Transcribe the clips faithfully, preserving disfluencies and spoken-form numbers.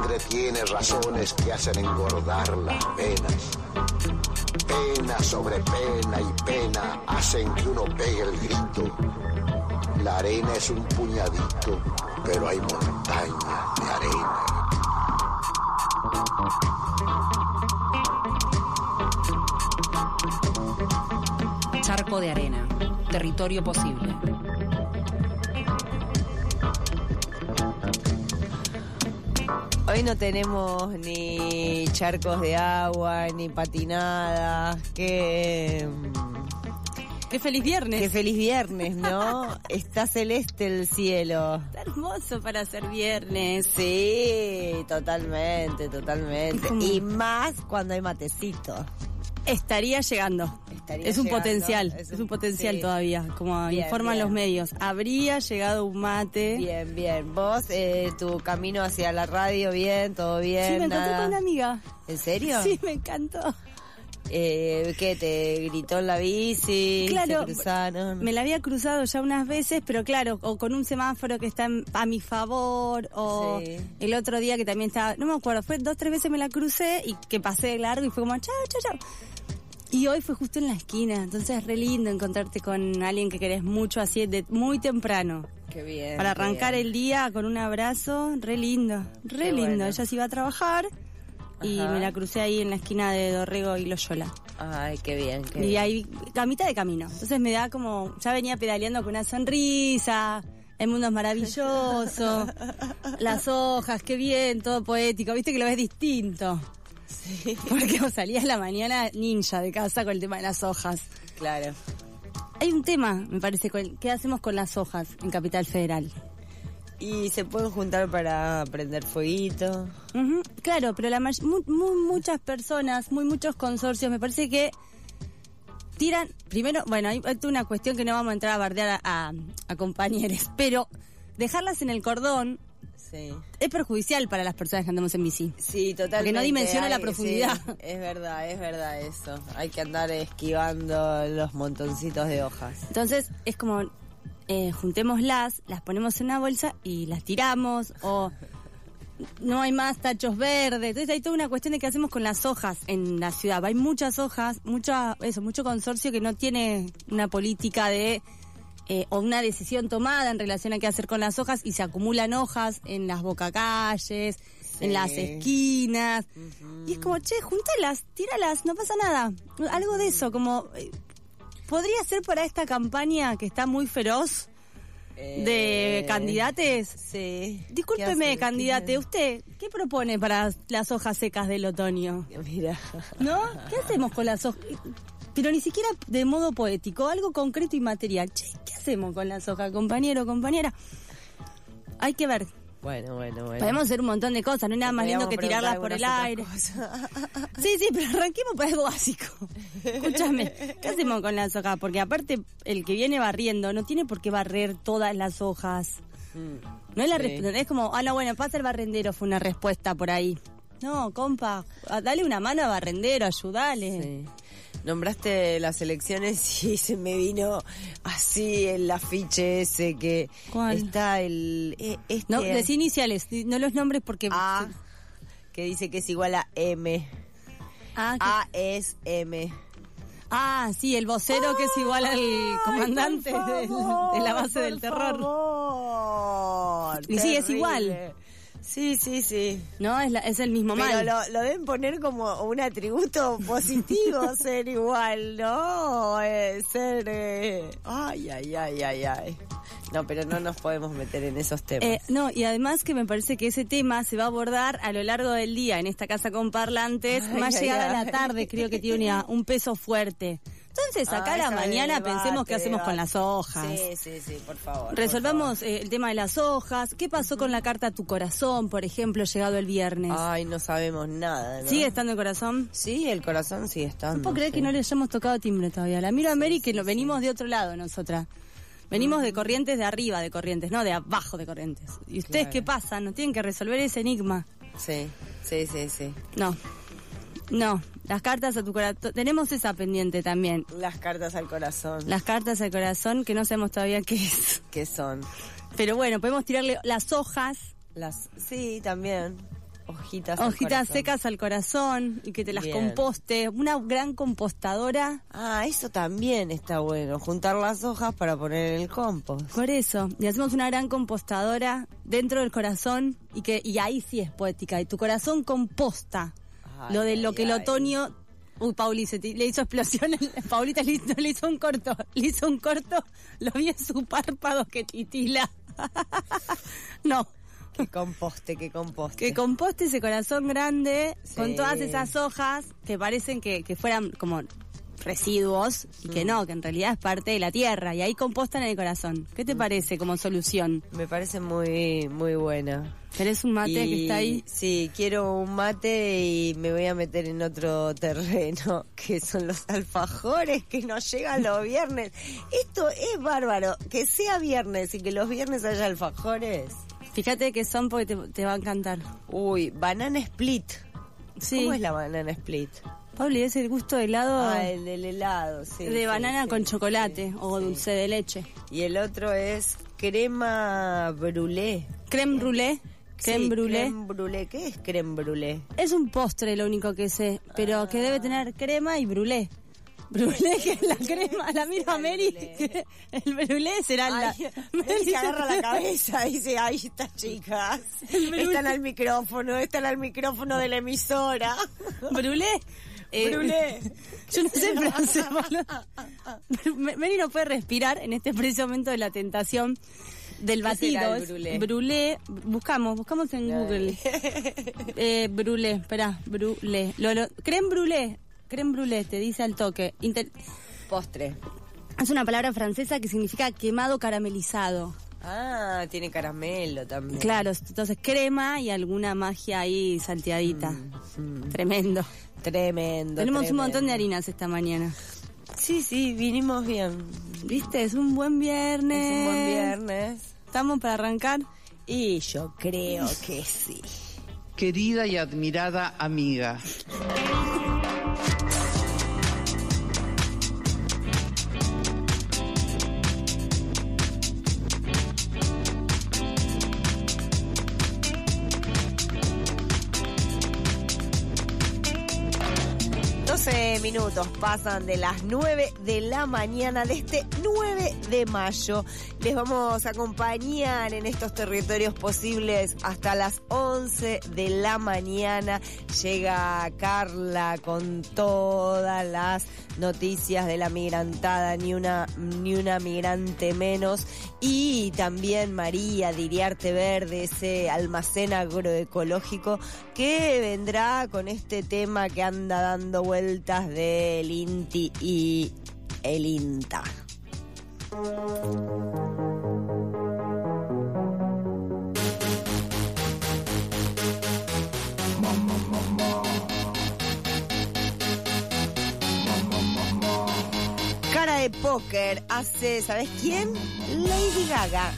madre tiene razones que hacen engordar las penas. Pena sobre pena y pena hacen que uno pegue el grito. La arena es un puñadito, pero hay montañas de arena. Charco de arena, territorio posible. Hoy no tenemos ni charcos de agua, ni patinadas, que... ¡Qué feliz viernes! ¡Qué feliz viernes!, ¿no? Está celeste el cielo. Está hermoso para ser viernes. Sí, totalmente, totalmente. Como... Y más cuando hay matecito. Estaría llegando. Estaría es un llegando, potencial, es es un, un potencial sí. todavía, como Bien, informan bien. los medios. Habría llegado un mate. Bien, bien. ¿Vos, eh, tu camino hacia la radio, bien, todo bien? Sí, me encontré nada? con una amiga. ¿En serio? Sí, me encantó. Eh, ¿Qué, te gritó en la bici? Claro, ¿Se cruzaron? me la había cruzado ya unas veces, pero claro, o con un semáforo que está en- a mi favor, o Sí. el otro día que también estaba, no me acuerdo, fue dos, tres veces me la crucé y que pasé de largo y fue como chao, chao, chao. Y hoy fue justo en la esquina, entonces es re lindo encontrarte con alguien que querés mucho así de muy temprano. Qué bien. Para qué arrancar bien. el día con un abrazo, re lindo, re Qué lindo. bueno. Ella se iba a trabajar y Ajá. me la crucé ahí en la esquina de Dorrego y Loyola. Ay, qué bien, qué Y bien. ahí, a mitad de camino. Entonces me da como, ya venía pedaleando con una sonrisa, el mundo es maravilloso, las hojas, qué bien, todo poético, viste que lo ves distinto. Sí. Porque vos salías la mañana ninja de casa con el tema de las hojas. Claro. Hay un tema, me parece, con- ¿qué hacemos con las hojas en Capital Federal? Y se pueden juntar para prender fueguito. Ujú, claro, pero la may- mu- mu- muchas personas, muy muchos consorcios, me parece que tiran, primero, bueno, hay, hay toda una cuestión que no vamos a entrar a bardear a, a, a compañeros, pero dejarlas en el cordón Sí. es perjudicial para las personas que andamos en bici. Sí, totalmente. Porque no dimensiona la Hay- profundidad. sí, es verdad, es verdad eso. Hay que andar esquivando los montoncitos de hojas. Entonces es como, eh, juntémoslas, las ponemos en una bolsa y las tiramos, o no hay más tachos verdes. Entonces hay toda una cuestión de qué hacemos con las hojas en la ciudad. Hay muchas hojas, mucha, eso, mucho consorcio que no tiene una política de eh, o una decisión tomada en relación a qué hacer con las hojas y se acumulan hojas en las bocacalles, en las esquinas. Uh-huh. Y es como, che, júntalas, tíralas, no pasa nada. Algo de eso, como... Eh, podría ser para esta campaña que está muy feroz de Eh, candidates. Sí. Discúlpeme, candidate, ¿usted qué propone para las hojas secas del otoño? Mira. ¿No? ¿Qué hacemos con las hojas? Pero ni siquiera de modo poético, algo concreto y material. Che, ¿qué hacemos con las hojas, compañero, compañera? Hay que ver. Bueno, bueno, bueno. Podemos hacer un montón de cosas, no hay nada más lindo que tirarlas por el aire. Sí, sí, pero arranquemos por algo básico. Escúchame, ¿qué hacemos con las hojas? Porque aparte, el que viene barriendo no tiene por qué barrer todas las hojas. Mm, No es la sí. resp- es como, ah, no, bueno, pasa el barrendero, fue una respuesta por ahí. No, compa, dale una mano al barrendero, ayudale. Sí. Nombraste las elecciones y se me vino así el afiche ese que ¿Cuál? está el... eh, Este, No, decí iniciales, no los nombres porque... A, que dice que es igual a M. Ah, ¿qué? A es M. Ah, sí, el vocero que es igual al comandante por del- favor, de la base por del terror. favor. Y sí, es Terrible. igual. Sí, sí, sí. No, es, la- es el mismo Pero mal. lo, lo deben poner como un atributo positivo, ser igual, ¿no? Eh, ser... eh, Ay, ay, ay, ay, ay. No, pero no nos podemos meter en esos temas. Eh, no, y además que me parece que ese tema se va a abordar a lo largo del día en esta casa con parlantes, Ay, más ay, llegada ay. a la tarde creo que tiene una- un peso fuerte. Entonces acá a Ay, la esa mañana debate, pensemos qué hacemos con las hojas. Sí, sí, sí, por favor. Resolvamos por eh, el tema de las hojas. ¿Qué pasó con la carta a tu corazón, por ejemplo, llegado el viernes? favor. Ay, no sabemos nada, ¿no? ¿Sigue estando el corazón? Sí, el corazón sigue estando. No puedo creer sí. que no le hayamos tocado timbre todavía. La miro a Mary que lo venimos de otro lado nosotras. Venimos de Corrientes, de arriba de Corrientes, no de abajo de Corrientes. ¿Y ustedes Claro. qué pasa? ¿No tienen que resolver ese enigma? Sí, sí, sí, sí. No. No. Las cartas a tu corazón. Tenemos esa pendiente también. Las cartas al corazón. Las cartas al corazón que no sabemos todavía qué es. ¿Qué son? Pero bueno, podemos tirarle las hojas. Las... Sí, también. hojitas al Hojitas corazón. secas al corazón y que te las Bien. composte. Una gran compostadora. Ah, eso también está bueno, juntar las hojas para poner en el compost. Por eso, y hacemos una gran compostadora dentro del corazón y que y ahí sí es poética. Y tu corazón composta. Ay, lo de lo ay, que el ay. otoño... Uy, Pauli, se te- le hizo explosión. Paulita le hizo, le hizo un corto. Le hizo un corto. Lo vi en su párpado que titila. No. Que composte, que composte. Que composte ese corazón grande Sí. con todas esas hojas que parecen que, que fueran como residuos y que no, que en realidad es parte de la tierra y ahí compostan el corazón. ¿Qué te parece como solución? Me parece muy, muy buena. ¿Querés un mate Y- que está ahí? Sí, quiero un mate y me voy a meter en otro terreno, que son los alfajores que nos llegan los viernes. Esto es bárbaro, que sea viernes y que los viernes haya alfajores. Fíjate que son porque te, te va a encantar. Uy, banana split. Sí. ¿Cómo es la banana split? Pauli, es el gusto de helado Ah, el del helado, sí. de sí, banana sí, con sí, chocolate o sí. dulce de leche. Y el otro es crema brûlée. Creme brûlée. Creme Sí, brûlée. Creme brûlée. ¿Qué es creme brûlée? Es un postre lo único que sé, pero que debe tener crema y brûlée. Brûlée, que es la crema, la mira Mary. que el brûlée será la... Ay, Mary se agarra la cabeza y dice, ahí está, chicas. Están al micrófono, están al micrófono de la emisora. ¿Brûlée? Eh, Brûlée. Yo no sé francés, boludo. Mary no puede respirar en este preciso momento de la tentación del ¿Qué será batido. el Es brûlée? brûlée, buscamos, buscamos en Google. Eh, brûlée, espera, brûlée. Lo, lo- creme brûlée, creme brûlée, te dice al toque. Inter- Postre. es una palabra francesa que significa quemado caramelizado. Ah, tiene caramelo también. Claro, entonces crema y alguna magia ahí salteadita. Tremendo. Tremendo. Tenemos tremendo. un montón de harinas esta mañana. Sí, sí, vinimos bien. ¿Viste? Es un buen viernes. Es un buen viernes. ¿Estamos para arrancar? Y yo creo que sí. Querida y admirada amiga, doce minutos pasan de las nueve de la mañana de este nueve de mayo. Les vamos a acompañar en estos territorios posibles hasta las once de la mañana. Llega Carla con todas las noticias de la migrantada, ni una, ni una migrante menos. Y también María Diriarte Verde, ese almacén agroecológico que vendrá con este tema que anda dando vueltas del INTI y el INTA. Cara de póker hace, ¿sabes quién? Lady Gaga.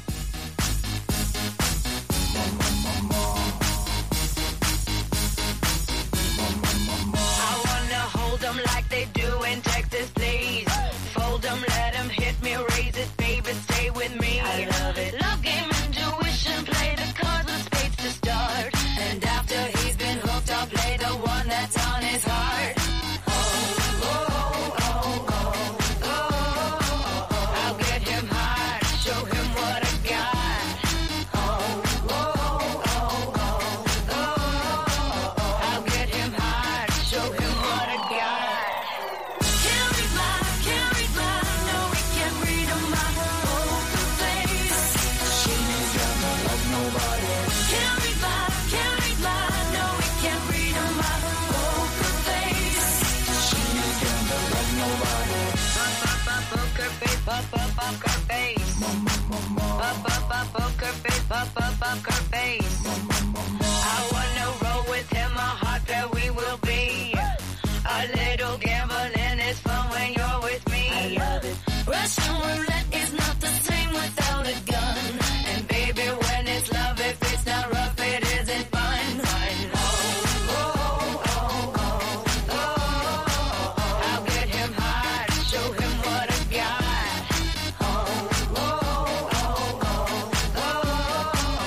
I wanna hold them like they do in Texas, please. Fold them, let them hit me, raise it, baby, stay with me. I love it. Love game, intuition, play the cards with spades to start. And after he's been hooked, I'll play the one that's on his heart. Oh, oh, oh, oh, oh, oh. I'll get him high, show him what I got. Oh, oh, oh, oh, oh. I'll get him high, show him what I got. Can't read my, can't read my, no, we can't read on my poker face. She ain't gonna love nobody. Can't read my, can't read my, no, we can't read on my poker face. She ain't gonna love nobody. Pop, pop, pop, poker face, pop, pop, poker face. Pop, pop, pop, poker face, pop, pop, poker face. I wanna roll with him, a hot pair we will be. A little gambling is fun when you're with me. I love it. Russian roulette is not the same without a gun. And baby, when it's love, if it's not rough, it isn't fun. Fun. Oh, oh, oh, oh, oh, oh. I'll get him high, show him what I got. Oh, oh, oh, oh, oh.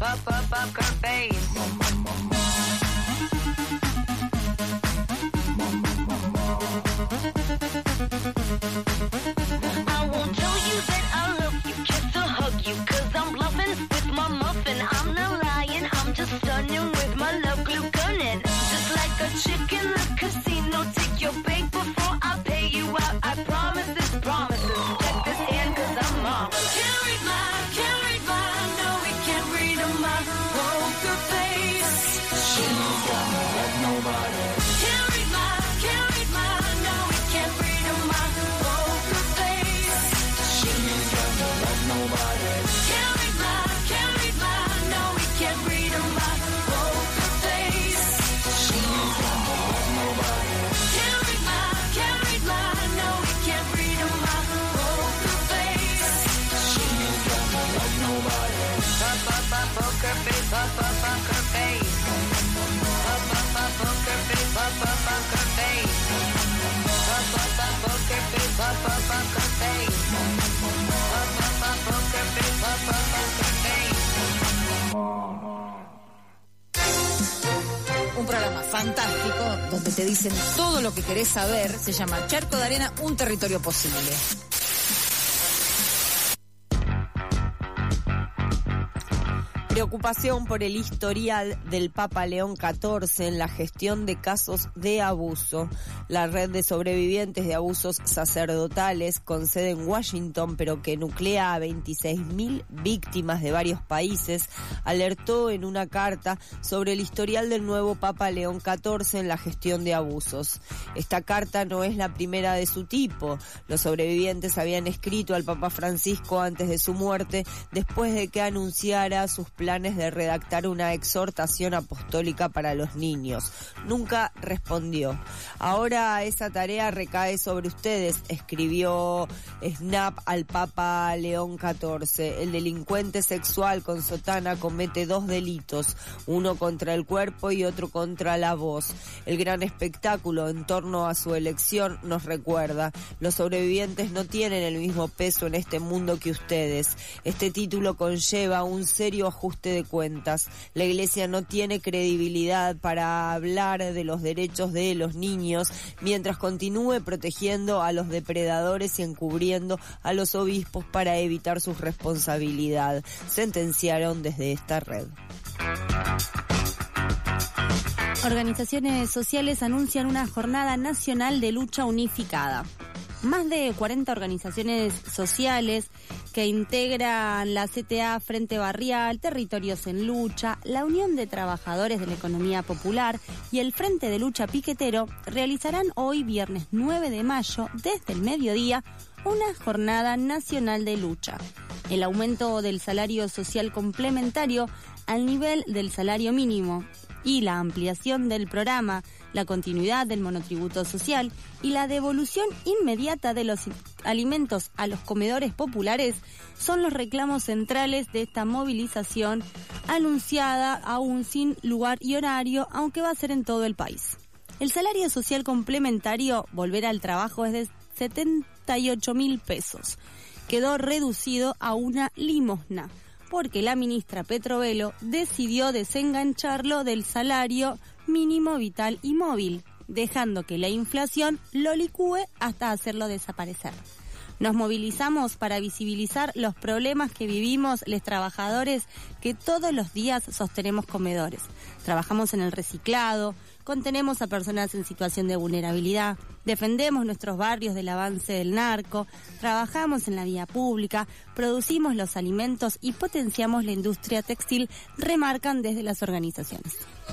up, up, poker face. I won't tell you that I love you, kiss or hug you, cause I'm bluffing with my muffin. I'm not lying, I'm just stunning with my love glue gunning. Just like a chick in the casino, take your bait before I pay you out. I promise this, promises. Check this in, cause I'm marvelous. Can't read my, can't read my, no, we can't read my poker face. She's got me like nobody. Can't read my, can't read my, no, we can't read my poker face. She's got me like nobody. Can't read my, can't read my, no, we can't read my poker face. She's got me like nobody. Can't read my, can't read my, no, we can't read my poker face. She's got me like nobody. Up, up, up, poker face, up, up, poker face. Up, up, up, poker face, up, up, poker face. Up, up, up, poker face, up, up, poker face. Up, up, up, poker face, up, up, poker face. Un programa fantástico donde te dicen todo lo que querés saber. Se llama Charco de Arena, un territorio posible. Preocupación por el historial del Papa León catorce en la gestión de casos de abuso. La red de sobrevivientes de abusos sacerdotales, con sede en Washington, pero que nuclea a veintiséis mil víctimas de varios países, alertó en una carta sobre el historial del nuevo Papa León catorce en la gestión de abusos. Esta carta no es la primera de su tipo. Los sobrevivientes habían escrito al Papa Francisco antes de su muerte, después de que anunciara sus planes planes de redactar una exhortación apostólica para los niños. Nunca respondió. Ahora esa tarea recae sobre ustedes, escribió Snap al Papa León catorce. El delincuente sexual con sotana comete dos delitos, uno contra el cuerpo y otro contra la voz. El gran espectáculo en torno a su elección nos recuerda: los sobrevivientes no tienen el mismo peso en este mundo que ustedes. Este título conlleva un serio ajuste de cuentas. La Iglesia no tiene credibilidad para hablar de los derechos de los niños mientras continúe protegiendo a los depredadores y encubriendo a los obispos para evitar su responsabilidad, sentenciaron desde esta red. Organizaciones sociales anuncian una jornada nacional de lucha unificada. Más de cuarenta organizaciones sociales que integran la C T A Frente Barrial, Territorios en Lucha, la Unión de Trabajadores de la Economía Popular y el Frente de Lucha Piquetero realizarán hoy, viernes nueve de mayo, desde el mediodía, una jornada nacional de lucha. El aumento del salario social complementario al nivel del salario mínimo y la ampliación del programa, la continuidad del monotributo social y la devolución inmediata de los alimentos a los comedores populares son los reclamos centrales de esta movilización, anunciada aún sin lugar y horario, aunque va a ser en todo el país. El salario social complementario, volver al trabajo, es de setenta y ocho mil pesos. Quedó reducido a una limosna, porque la ministra Petrovelo decidió desengancharlo del salario mínimo vital y móvil, dejando que la inflación lo licúe hasta hacerlo desaparecer. Nos movilizamos para visibilizar los problemas que vivimos los trabajadores que todos los días sostenemos comedores. Trabajamos en el reciclado, contenemos a personas en situación de vulnerabilidad, defendemos nuestros barrios del avance del narco, trabajamos en la vía pública, producimos los alimentos y potenciamos la industria textil, remarcan desde las organizaciones.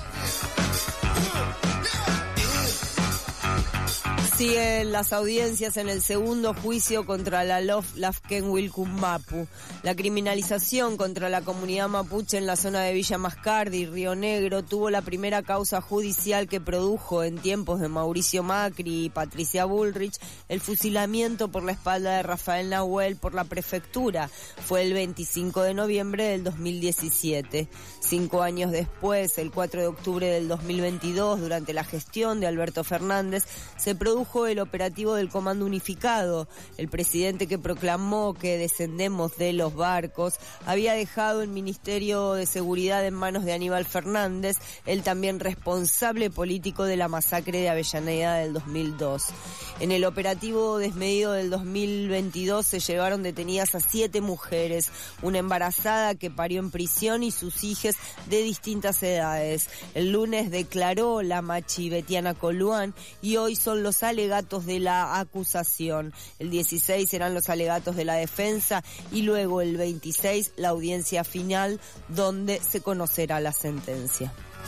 Siguen las audiencias en el segundo juicio contra la Lof Lafken Wilkum Mapu. La criminalización contra la comunidad mapuche en la zona de Villa Mascardi y Río Negro tuvo la primera causa judicial que produjo en tiempos de Mauricio Macri y Patricia Bullrich el fusilamiento por la espalda de Rafael Nahuel por la prefectura. Fue el veinticinco de noviembre del dos mil diecisiete. Cinco años después, el cuatro de octubre del dos mil veintidós, durante la gestión de Alberto Fernández, se produjo condujo el operativo del Comando Unificado. El presidente, que proclamó que descendemos de los barcos, había dejado el Ministerio de Seguridad en manos de Aníbal Fernández, el también responsable político de la masacre de Avellaneda del dos mil dos. En el operativo desmedido del dos mil veintidós se llevaron detenidas a siete mujeres, una embarazada que parió en prisión y sus hijas de distintas edades. El lunes declaró la machi Betiana Coluán y hoy son los alegatos de la acusación. El dieciséis serán los alegatos de la defensa y luego el veintiséis la audiencia final, donde se conocerá la sentencia.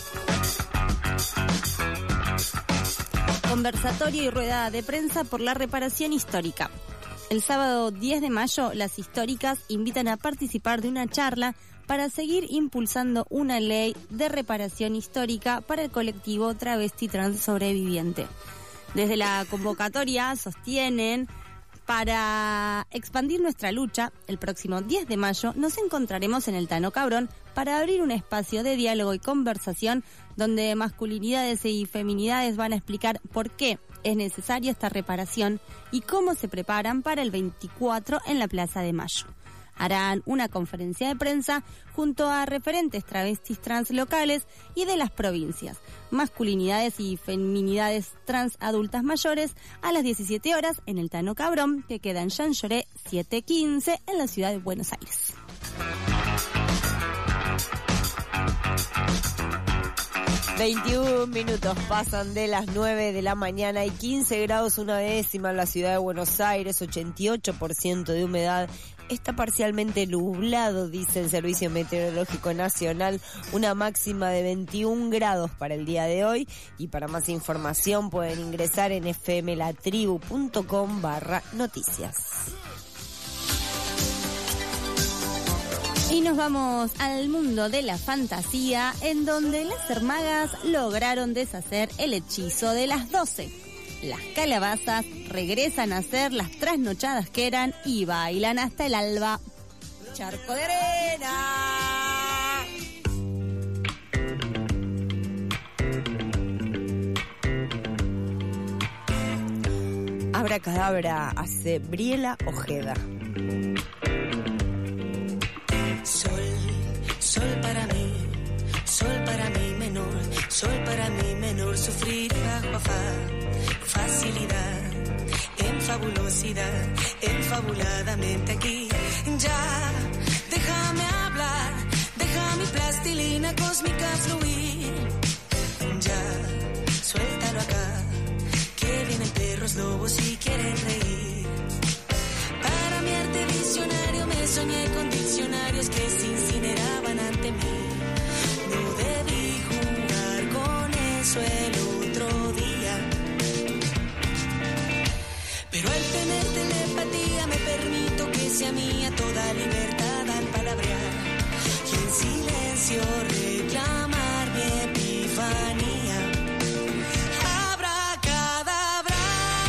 Conversatorio y rueda de prensa por la reparación histórica. El sábado diez de mayo, las históricas invitan a participar de una charla para seguir impulsando una ley de reparación histórica para el colectivo travesti trans sobreviviente. Desde la convocatoria sostienen: para expandir nuestra lucha, el próximo diez de mayo nos encontraremos en el Tano Cabrón para abrir un espacio de diálogo y conversación donde masculinidades y feminidades van a explicar por qué es necesaria esta reparación y cómo se preparan para el veinticuatro en la Plaza de Mayo. Harán una conferencia de prensa junto a referentes travestis trans locales y de las provincias, masculinidades y feminidades trans adultas mayores, a las diecisiete horas en el Tano Cabrón, que queda en Jean Lloré setecientos quince en la ciudad de Buenos Aires. veintiún minutos pasan de las nueve de la mañana y quince grados una décima en la ciudad de Buenos Aires, ochenta y ocho por ciento de humedad. Está parcialmente nublado, dice el Servicio Meteorológico Nacional, una máxima de veintiún grados para el día de hoy. Y para más información pueden ingresar en fmlatribu.com barra noticias. Y nos vamos al mundo de la fantasía, en donde las hermagas lograron deshacer el hechizo de las doce. Las calabazas regresan a ser las trasnochadas que eran y bailan hasta el alba. Charco de arena. Abracadabra hace Briela Ojeda. Sol, sol para mí, sol para mí menor, sol para mí menor, sufrir bajo afán. Facilidad, en fabulosidad, enfabuladamente aquí. Ya, déjame hablar, deja mi plastilina cósmica fluir. Ya, suéltalo acá, que vienen perros lobos y quieren reír. Para mi arte visionario me soñé con diccionarios que se incineraban ante mí. No debí jugar con eso el otro día. Pero al tener telepatía me permito que sea mía toda libertad al palabrear y en silencio reclamar mi epifanía. Abracadabra.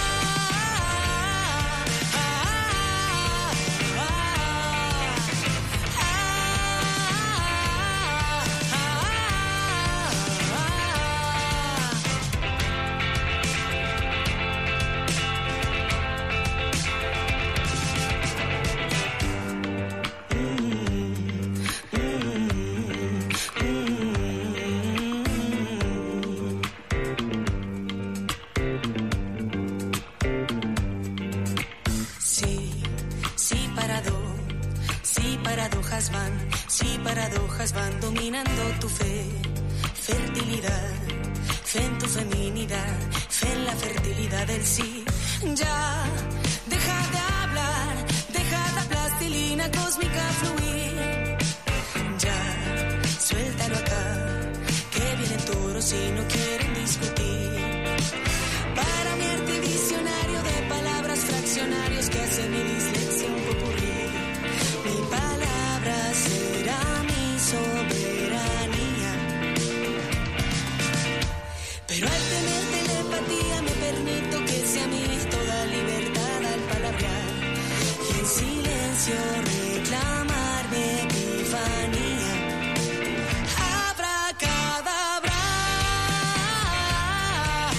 Van, sí, paradojas van dominando tu fe, fertilidad, fe en tu feminidad, fe en la fertilidad del sí. Ya, deja de hablar, deja la plastilina cósmica fluir. Ya, suéltalo acá, que vienen toros y no quieren discutir. Para mi arte visionario de palabras fraccionarios que hace mi dislexia un popurrí. Mi palabra será mi soberanía. Pero al tener telepatía me permito que sea mi toda libertad al palabrear y en silencio reclamar mi epifanía. Abracadabra.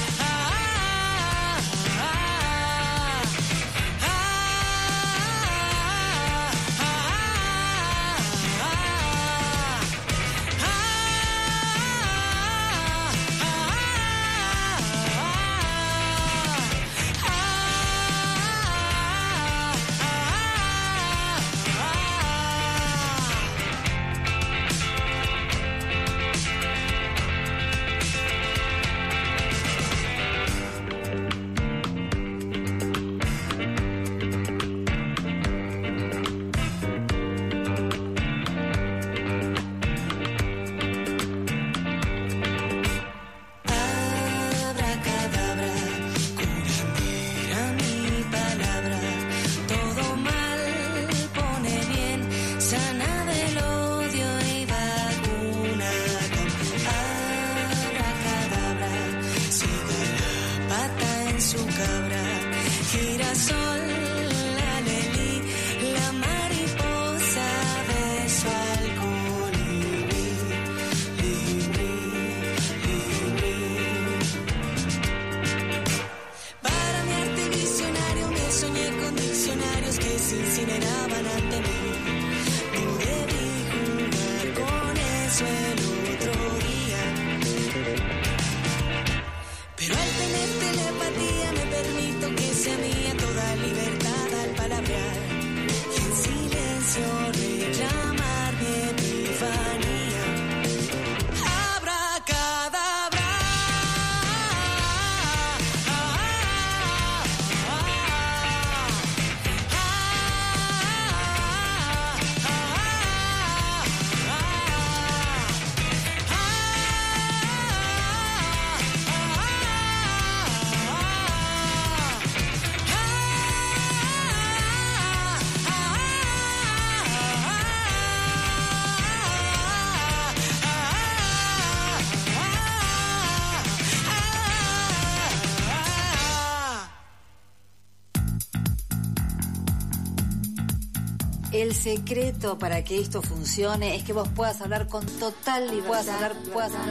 El secreto para que esto funcione es que vos puedas hablar con total libertad. Puedas hablar, puedas hablar.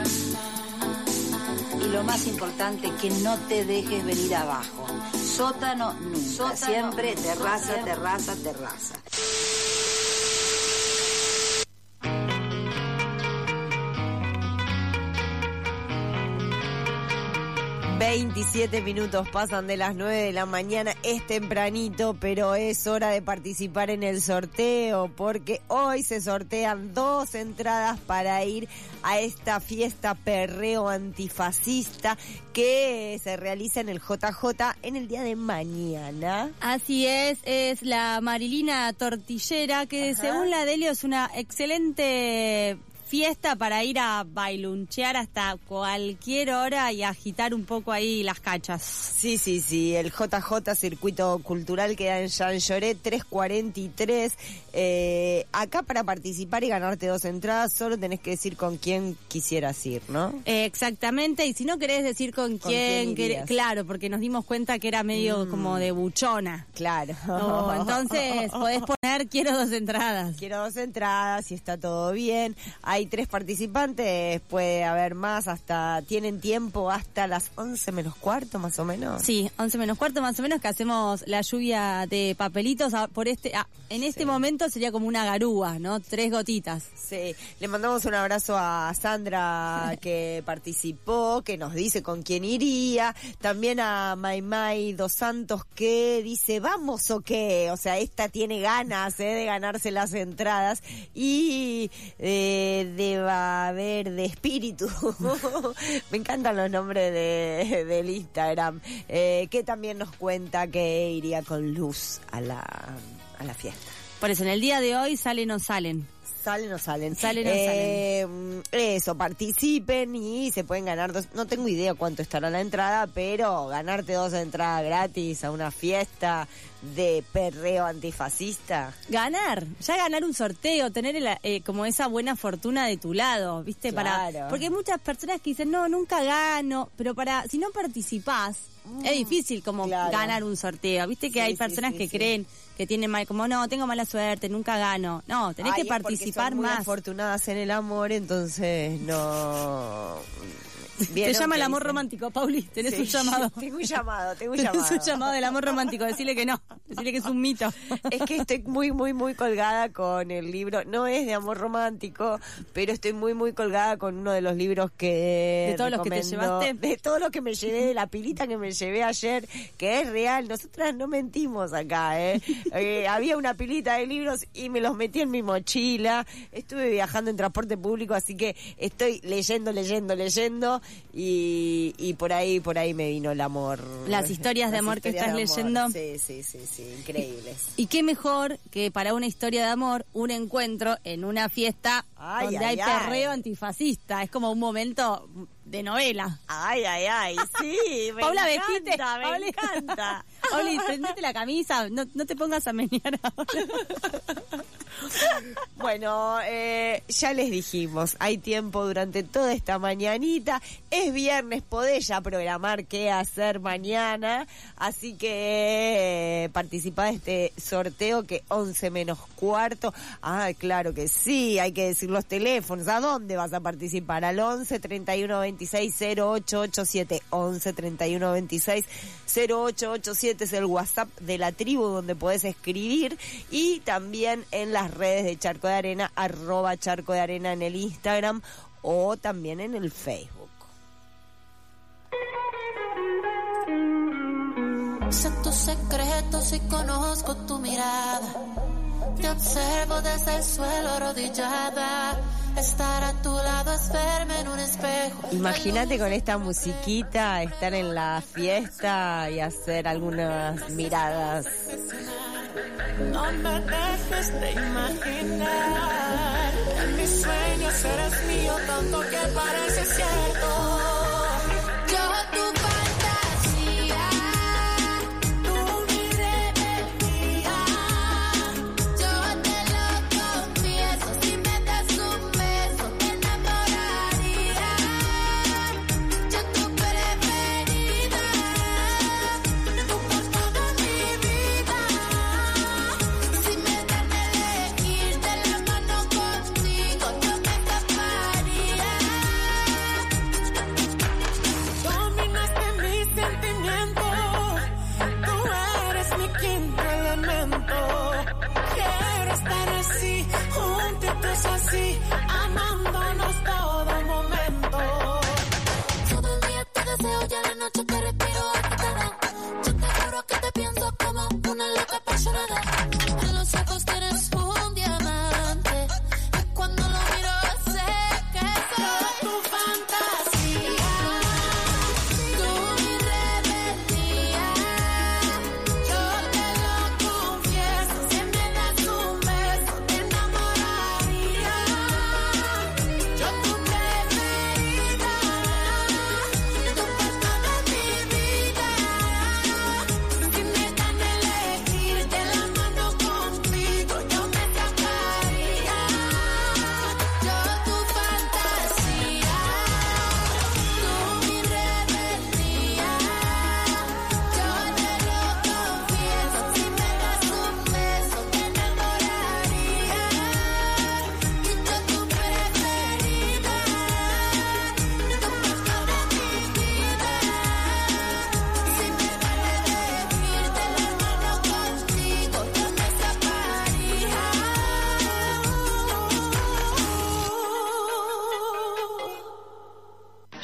Y lo más importante, que no te dejes venir abajo. Sótano nunca. Sótano, siempre terraza, siempre. terraza, terraza. veintisiete minutos pasan de las nueve de la mañana, es tempranito, pero es hora de participar en el sorteo, porque hoy se sortean dos entradas para ir a esta fiesta perreo antifascista que se realiza en el J J en el día de mañana. Así es, es la Marilina Tortillera, que Ajá. según la Delio es una excelente fiesta para ir a bailunchear hasta cualquier hora y agitar un poco ahí las cachas. Sí, sí, sí. El J J Circuito Cultural queda en Jean Lloret trescientos cuarenta y tres. Eh, acá para participar y ganarte dos entradas solo tenés que decir con quién quisieras ir, ¿no? Eh, exactamente. Y si no querés decir con, ¿Con quién, quién querés, claro, porque nos dimos cuenta que era medio mm. como de buchona. Claro. No, entonces podés poner quiero dos entradas. Quiero dos entradas y está todo bien. Hay tres participantes, puede haber más, hasta tienen tiempo hasta las once menos cuarto más o menos. Sí, once menos cuarto más o menos, que hacemos la lluvia de papelitos. Por este, ah, en este sí. momento sería como una garúa, ¿no? Tres gotitas. Sí, le mandamos un abrazo a Sandra que participó, que nos dice con quién iría, también a Maymay Dos Santos que dice vamos o qué, o sea, esta tiene ganas eh, de ganarse las entradas, y eh, de va a haber de espíritu. Me encantan los nombres de del Instagram, eh, que también nos cuenta que iría con Luz a la a la fiesta. Por eso en el día de hoy salen o salen. Salen o salen. Salen o eh, salen. Eso, participen y se pueden ganar dos. No tengo idea cuánto estará la entrada, pero ganarte dos entradas gratis a una fiesta de perreo antifascista. Ganar, ya ganar un sorteo, tener el, eh, como esa buena fortuna de tu lado, ¿viste? Claro. Para, porque hay muchas personas que dicen, no, nunca gano, pero para si no participás, mm, es difícil como claro. ganar un sorteo, ¿viste? Que sí, hay personas sí, sí, que sí. creen que tienen mal, como no, tengo mala suerte, nunca gano. No, tenés Ay, que participar son muy más. afortunadas en el amor, entonces no. Bien, te llama okay, el amor dicen. romántico, Pauli, tenés sí, un llamado. Tengo un llamado, tengo un llamado. Tenés un llamado del amor romántico, decirle que no, decirle que es un mito. Es que estoy muy, muy, muy colgada con el libro, no es de amor romántico, pero estoy muy, muy colgada con uno de los libros que ¿De todos los que te llevaste? De todos los que me llevé, de la pilita que me llevé ayer, que es real, nosotras no mentimos acá, ¿eh? eh había una pilita de libros y me los metí en mi mochila, estuve viajando en transporte público, así que estoy leyendo, leyendo, leyendo, y Y, y por ahí por ahí me vino el amor. Las historias de Las amor historias que estás leyendo. Sí, sí, sí, sí, increíbles. Y, y qué mejor que para una historia de amor, un encuentro en una fiesta ay, donde ay, hay ay. perreo antifascista. Es como un momento de novela. Ay, ay, ay, sí, me Paula, encanta, vestite, me Paula, encanta. Pauli, prendete la camisa, no, no te pongas a menear ahora. Bueno, eh, ya les dijimos, hay tiempo durante toda esta mañanita, es viernes, podés ya programar qué hacer mañana, así que eh, participá de este sorteo que once menos cuarto, ah, claro que sí, hay que decir los teléfonos, ¿a dónde vas a participar? Al once, treinta y uno, veintiséis, cero ocho ocho siete, once, treinta y uno, veintiséis, cero ocho ocho siete es el WhatsApp de la tribu donde podés escribir, y también en las redes de Charco de Arena, arroba Charco de Arena en el Instagram o también en el Facebook. Sé tus secretos y conozco tu mirada. Te observo desde el suelo arrodillada. Estar a tu lado es verme en un espejo. Imagínate con esta musiquita estar en la fiesta y hacer algunas miradas. No me dejes de imaginar. En mis sueños eres mío, tanto que parece cierto. Yo tu fantasía, tú mi rebeldía. Yo te lo confieso, si me das un beso te enamoraría. Yo tu preferida, tú por toda mi vida. Si me das me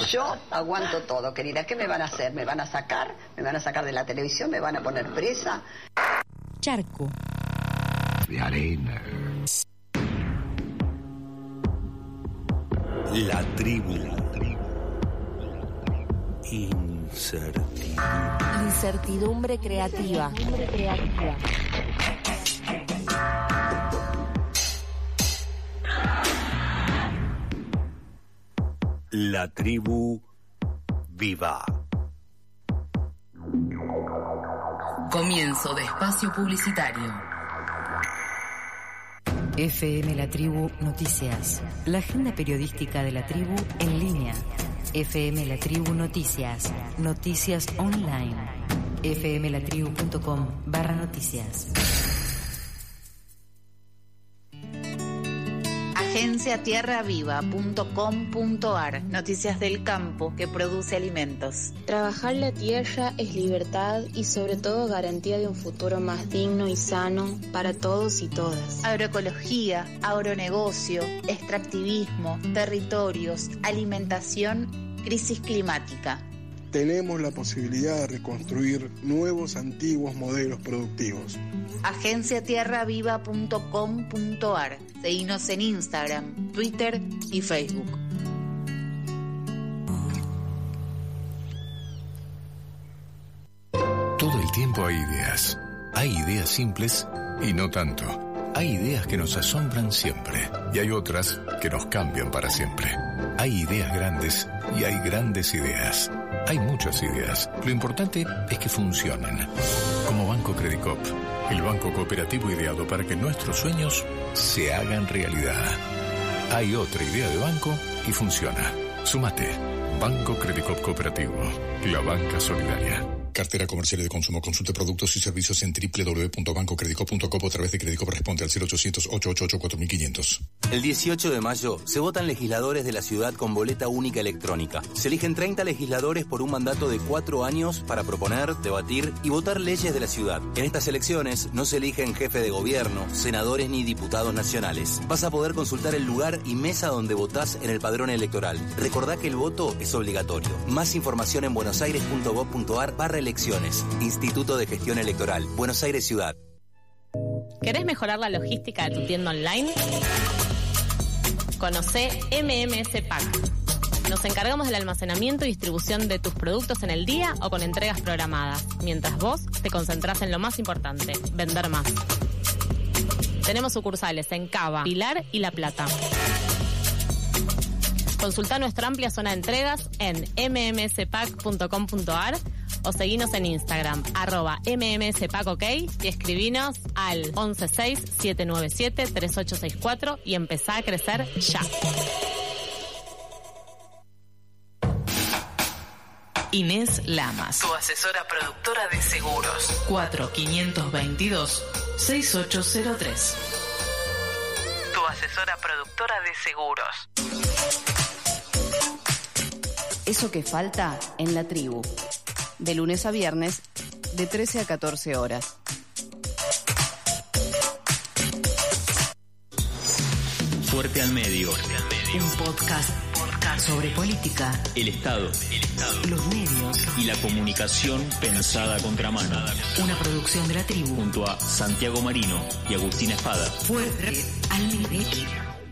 Yo aguanto todo, querida. ¿Qué me van a hacer? ¿Me van a sacar? ¿Me van a sacar de la televisión? ¿Me van a poner presa? Charco. De arena. La tribu. Incertidumbre. Incertidumbre creativa. La tribu viva. Comienzo de espacio publicitario. F M La Tribu Noticias. La agenda periodística de la tribu en línea. F M La Tribu Noticias. Noticias online. f m la tribu punto com barra noticias. agencia tierra viva punto com punto a r. Noticias del campo que produce alimentos. Trabajar la tierra es libertad y sobre todo garantía de un futuro más digno y sano para todos y todas. Agroecología, agronegocio, extractivismo, territorios, alimentación, crisis climática. Tenemos la posibilidad de reconstruir nuevos antiguos modelos productivos. agencia tierra viva punto com punto a r. Seguinos en Instagram, Twitter y Facebook. Todo el tiempo hay ideas. Hay ideas simples y no tanto. Hay ideas que nos asombran siempre y hay otras que nos cambian para siempre. Hay ideas grandes y hay grandes ideas. Hay muchas ideas. Lo importante es que funcionen. Como Banco Credicop, el banco cooperativo ideado para que nuestros sueños se hagan realidad. Hay otra idea de banco y funciona. Súmate. Banco Credicop Cooperativo. La banca solidaria. Cartera comercial y de consumo. Consulte productos y servicios en doble u doble u doble u punto banco credicop punto com o a través de Credicop. Responde al cero ochocientos, ochocientos ochenta y ocho, cuatro mil quinientos. El dieciocho de mayo se votan legisladores de la ciudad con boleta única electrónica. Se eligen treinta legisladores por un mandato de cuatro años para proponer, debatir y votar leyes de la ciudad. En estas elecciones no se eligen jefe de gobierno, senadores ni diputados nacionales. Vas a poder consultar el lugar y mesa donde votás en el padrón electoral. Recordá que el voto es obligatorio. Más información en buenosaires punto gov punto a r barra elecciones. Instituto de Gestión Electoral. Buenos Aires Ciudad. ¿Querés mejorar la logística de tu tienda online? Conocé M M S Pack. Nos encargamos del almacenamiento y distribución de tus productos en el día o con entregas programadas, mientras vos te concentrás en lo más importante, vender más. Tenemos sucursales en Cava, Pilar y La Plata. Consulta nuestra amplia zona de entregas en m m s pack punto com punto a r o seguinos en Instagram, arroba mmspackok, y escribinos al once seis, siete nueve siete, tres ocho seis cuatro y empezá a crecer ya. Inés Lamas, tu asesora productora de seguros. cuatro quinientos veintidós, sesenta y ocho cero tres. Tu asesora productora de seguros. Eso que falta en la tribu. De lunes a viernes, de trece a catorce horas. Fuerte al medio. Un podcast, podcast sobre política, El Estado. El Estado. los medios Y la comunicación pensada a contramano. Una producción de la tribu. Junto a Santiago Marino y Agustina Espada. Fuerte al medio.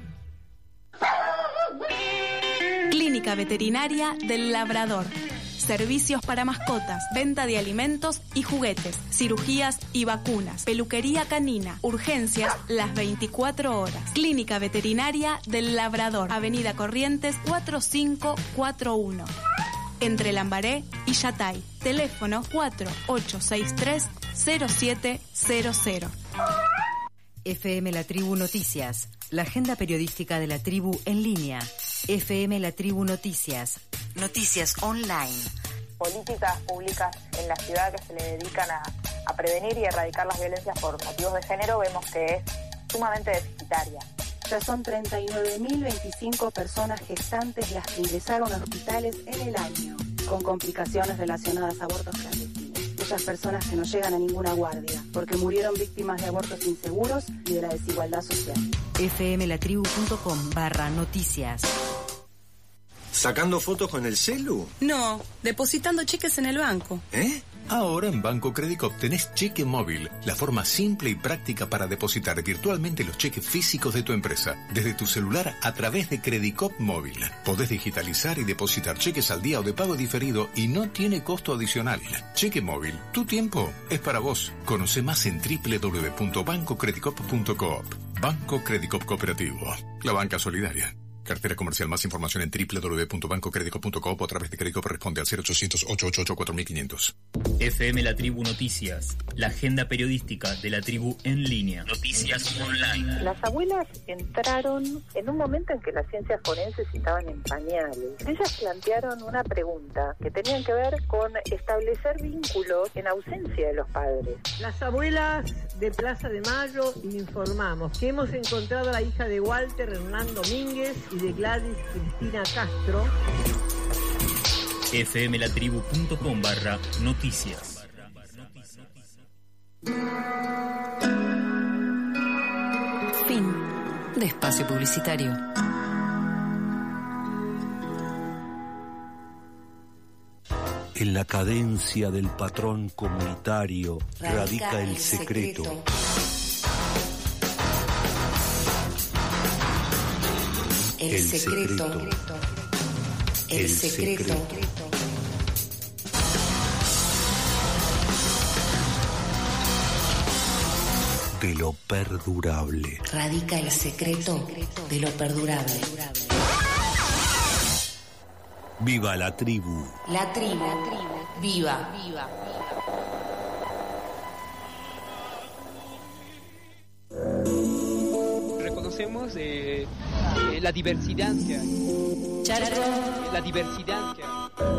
Clínica Veterinaria del Labrador. Servicios para mascotas, venta de alimentos y juguetes, cirugías y vacunas, peluquería canina, urgencias las veinticuatro horas. Clínica Veterinaria del Labrador, Avenida Corrientes cuatro cinco cuatro uno. Entre Lambaré y Yatay. Teléfono cuatro ocho seis tres, cero siete cero cero. F M La Tribu Noticias. La agenda periodística de la tribu en línea. F M La Tribu Noticias. Noticias online. Políticas públicas en la ciudad que se le dedican a, a prevenir y erradicar las violencias por motivos de género, vemos que es sumamente deficitaria. Ya son treinta y nueve mil veinticinco personas gestantes las que ingresaron a hospitales en el año, con complicaciones relacionadas a abortos clandestinos. Aquellas personas que no llegan a ninguna guardia, porque murieron víctimas de abortos inseguros y de la desigualdad social. f m la tribu punto com barra noticias. ¿Sacando fotos con el celu? No, depositando cheques en el banco. ¿Eh? Ahora en Banco Credicop tenés cheque móvil, la forma simple y práctica para depositar virtualmente los cheques físicos de tu empresa, desde tu celular a través de Credicop Móvil. Podés digitalizar y depositar cheques al día o de pago diferido y no tiene costo adicional. Cheque móvil, tu tiempo es para vos. Conoce más en doble u doble u doble u punto banco credicop punto coop. Banco Credicop Cooperativo, la banca solidaria. Cartera comercial. Más información en doble u doble u doble u punto banco credicop punto coop o a través de Credicop. Responde al cero ochocientos, ochocientos ochenta y ocho, cuatro mil quinientos. F M La Tribu Noticias, la agenda periodística de la tribu en línea. Noticias online. Las abuelas entraron en un momento en que las ciencias forenses estaban en pañales. Ellas plantearon una pregunta que tenían que ver con establecer vínculos en ausencia de los padres. Las abuelas de Plaza de Mayo informamos que hemos encontrado a la hija de Walter Hernán Domínguez y de Gladys Cristina Castro. fmlatribu.com barra noticias. Fin de espacio publicitario. En la cadencia del patrón comunitario radica el secreto. El secreto. El secreto. De lo perdurable. Radica el secreto de lo perdurable. Viva la tribu. La tribu. Viva. Reconocemos eh, eh, la diversidad que hay. Charro. La diversidad que hay.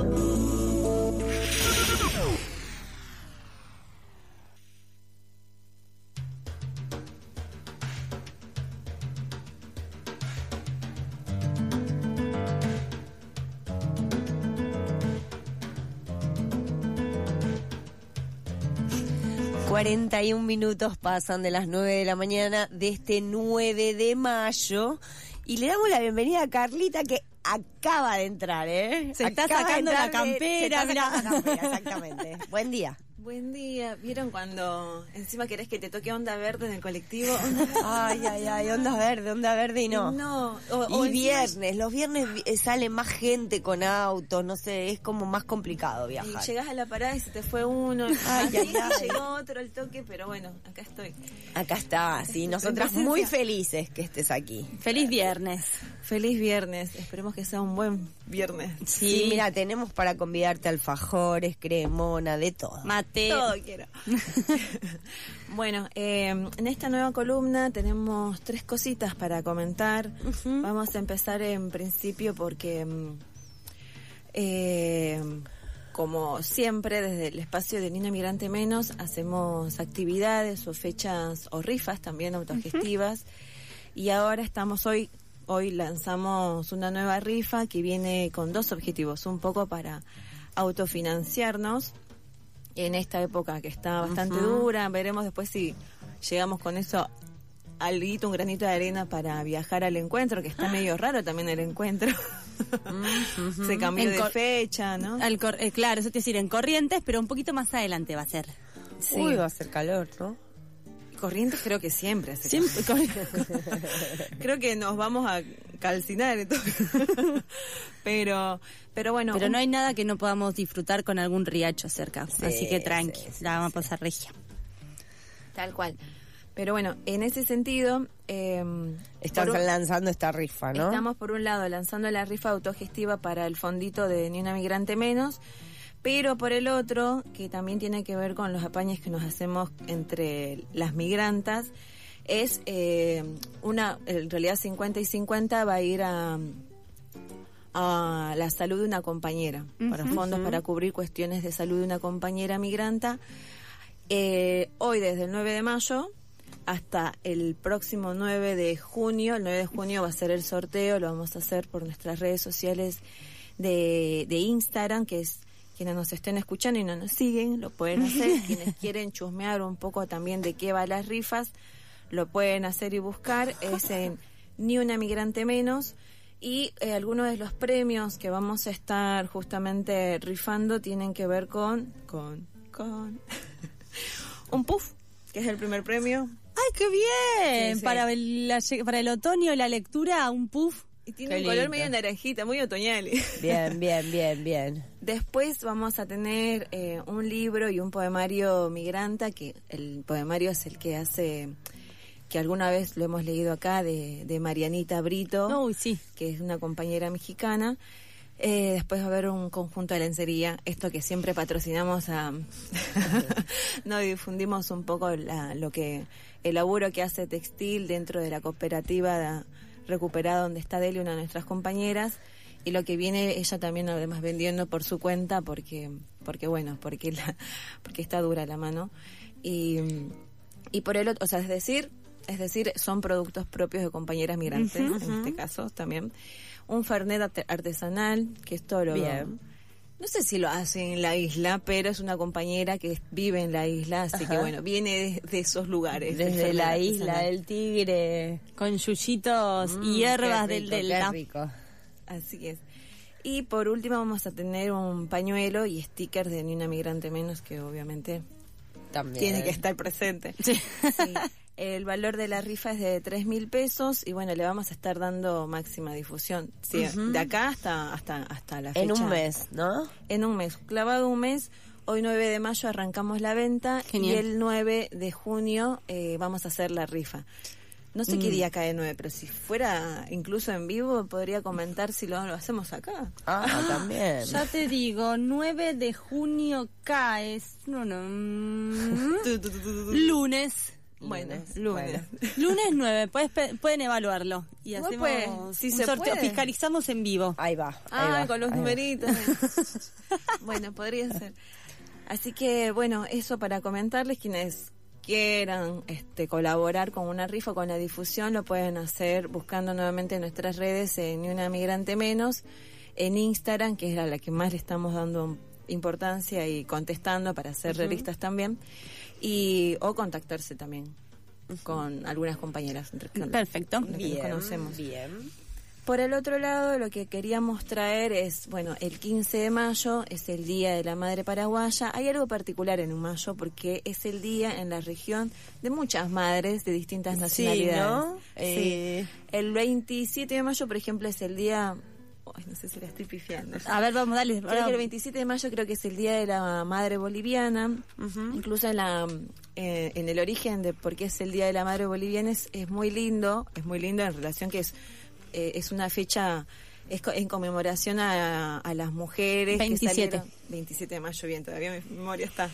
cuarenta y un minutos pasan de las nueve de la mañana de este nueve de mayo y le damos la bienvenida a Carlita que acaba de entrar, ¿eh? Se está Acaba sacando de la entrar de- campera, se está mirá. sacando la campera, exactamente. Buen día. Buen día. ¿Vieron cuando encima querés que te toque onda verde en el colectivo? Ay, ay, ay, onda verde, onda verde y no. No. O, y o encima- viernes, los viernes vi- eh, sale más gente con autos, no sé, es como más complicado Y viajar. llegás a la parada y se te fue uno. Ay, así, ay, ay. Llegó otro al toque, pero bueno, acá estoy. Acá está, sí, nosotras presencia. muy felices que estés aquí. Feliz viernes. Feliz viernes. Esperemos que sea un buen viernes. Sí, mira, tenemos para convidarte alfajores, cremona, de todo. Mate. Todo quiero. Bueno, eh, en esta nueva columna tenemos tres cositas para comentar. Vamos a empezar en principio porque, mm, eh, como siempre, desde el espacio de Niño Migrante Menos, hacemos actividades o fechas o rifas también autogestivas. Y ahora estamos hoy, hoy lanzamos una nueva rifa que viene con dos objetivos. Un poco para autofinanciarnos en esta época que está bastante Ujú. dura. Veremos después si llegamos con eso alguito, un granito de arena para viajar al encuentro, que está medio raro también el encuentro. Se cambió En de cor- fecha, ¿no? Al cor- eh, claro, eso te decir, en Corrientes, pero un poquito más adelante va a ser. Sí. Uy, va a ser calor, ¿no? Corrientes creo que siempre hace Siempre creo que nos vamos a calcinar y todo. pero pero bueno, Pero un- no hay nada que no podamos disfrutar con algún riacho cerca. Sí, Así que tranqui, sí, sí, la vamos a pasar regia. tal cual. Pero bueno, en ese sentido, eh, Están por un- lanzando esta rifa, ¿no? estamos por un lado lanzando la rifa autogestiva para el fondito de Ni una Migrante Menos, pero por el otro, que también tiene que ver con los apañes que nos hacemos entre las migrantas, es eh, una, en realidad cincuenta y cincuenta va a ir a, a la salud de una compañera, para Ujú. fondos Ujú. para cubrir cuestiones de salud de una compañera migranta. Eh, hoy desde el nueve de mayo hasta el próximo nueve de junio, el nueve de junio va a ser el sorteo, lo vamos a hacer por nuestras redes sociales de, de Instagram, que es quienes nos estén escuchando y no nos siguen, lo pueden hacer. Quienes quieren chusmear un poco también de qué va las rifas, lo pueden hacer y buscar. Es en Ni una Migrante Menos. Y eh, algunos de los premios que vamos a estar justamente rifando tienen que ver con... con... con... un puff, que es el primer premio. ¡Ay, qué bien! Sí, sí. Para, el, la- para el otoño, la lectura, un puff. Y tiene Qué un color lindo. medio naranjita, muy otoñal. Bien, bien, bien, bien. Después vamos a tener eh, un libro y un poemario migranta, que el poemario es el que hace, que alguna vez lo hemos leído acá, de, de Marianita Brito, Uy, sí. que es una compañera mexicana. Eh, después va a haber un conjunto de lencería, esto que siempre patrocinamos a... no, difundimos un poco la- lo que el laburo que hace Textil dentro de la cooperativa de- recuperada donde está Deli, una de nuestras compañeras, y lo que viene ella también además vendiendo por su cuenta, porque porque bueno, porque la porque está dura la mano. Y, y por el otro, o sea, es decir, es decir, son productos propios de compañeras migrantes, Ujú, en ujú. este caso también. Un fernet arte- artesanal, que esto lo... Bien. No sé si lo hace en la isla, pero es una compañera que vive en la isla, así que Ajá. bueno, viene de, de esos lugares. el Desde fernet la isla artesanal. del tigre. Con yuyitos Mm, y hierbas qué del rico, delta. qué rico. Así es. Y por último vamos a tener un pañuelo y stickers de Ni una migrante menos, que obviamente También. tiene que estar presente. Sí. El valor de la rifa es de tres mil pesos y bueno, le vamos a estar dando máxima difusión. Sí, Ujú. de acá hasta, hasta, hasta la fecha. En un mes, ¿no? En un mes, clavado un mes. Hoy nueve de mayo arrancamos la venta. Genial. Y el nueve de junio eh, vamos a hacer la rifa. No sé qué Mm. día cae nueve, pero si fuera incluso en vivo, podría comentar si lo, lo hacemos acá. Ah, también. Ya te digo, nueve de junio cae. No, no. mm, Lunes. Bueno, Lunes. Lunes nueve, puedes pe- pueden evaluarlo. Y Bueno, hacemos pues, si un se sorteo, puede. fiscalizamos en vivo. Ahí va. Ah, con los numeritos. Bueno, podría ser. Así que, bueno, eso para comentarles, quienes quieran este, colaborar con una rifa o con la difusión, lo pueden hacer buscando nuevamente en nuestras redes, en Ni una migrante menos, en Instagram, que es a la que más le estamos dando importancia y contestando para hacer Ujú. realistas también, y o contactarse también con algunas compañeras. entre- Perfecto. las que nos Bien, conocemos. bien. Por el otro lado, lo que queríamos traer es, bueno, el quince de mayo es el Día de la Madre Paraguaya. Hay algo particular en un mayo porque es el día en la región de muchas madres de distintas nacionalidades. ¿no? Sí. Eh. El veintisiete de mayo, por ejemplo, es el día... Ay, no sé si la estoy pifiando. A ver, vamos, dale. Creo ahora- que el veintisiete de mayo creo que es el Día de la Madre Boliviana. Incluso en la eh, en el origen de por qué es el Día de la Madre Boliviana es, es muy lindo, es muy lindo en relación que es eh, es una fecha es co- en conmemoración a, a las mujeres que veintisiete. salieron- veintisiete de mayo, bien, todavía mi memoria está.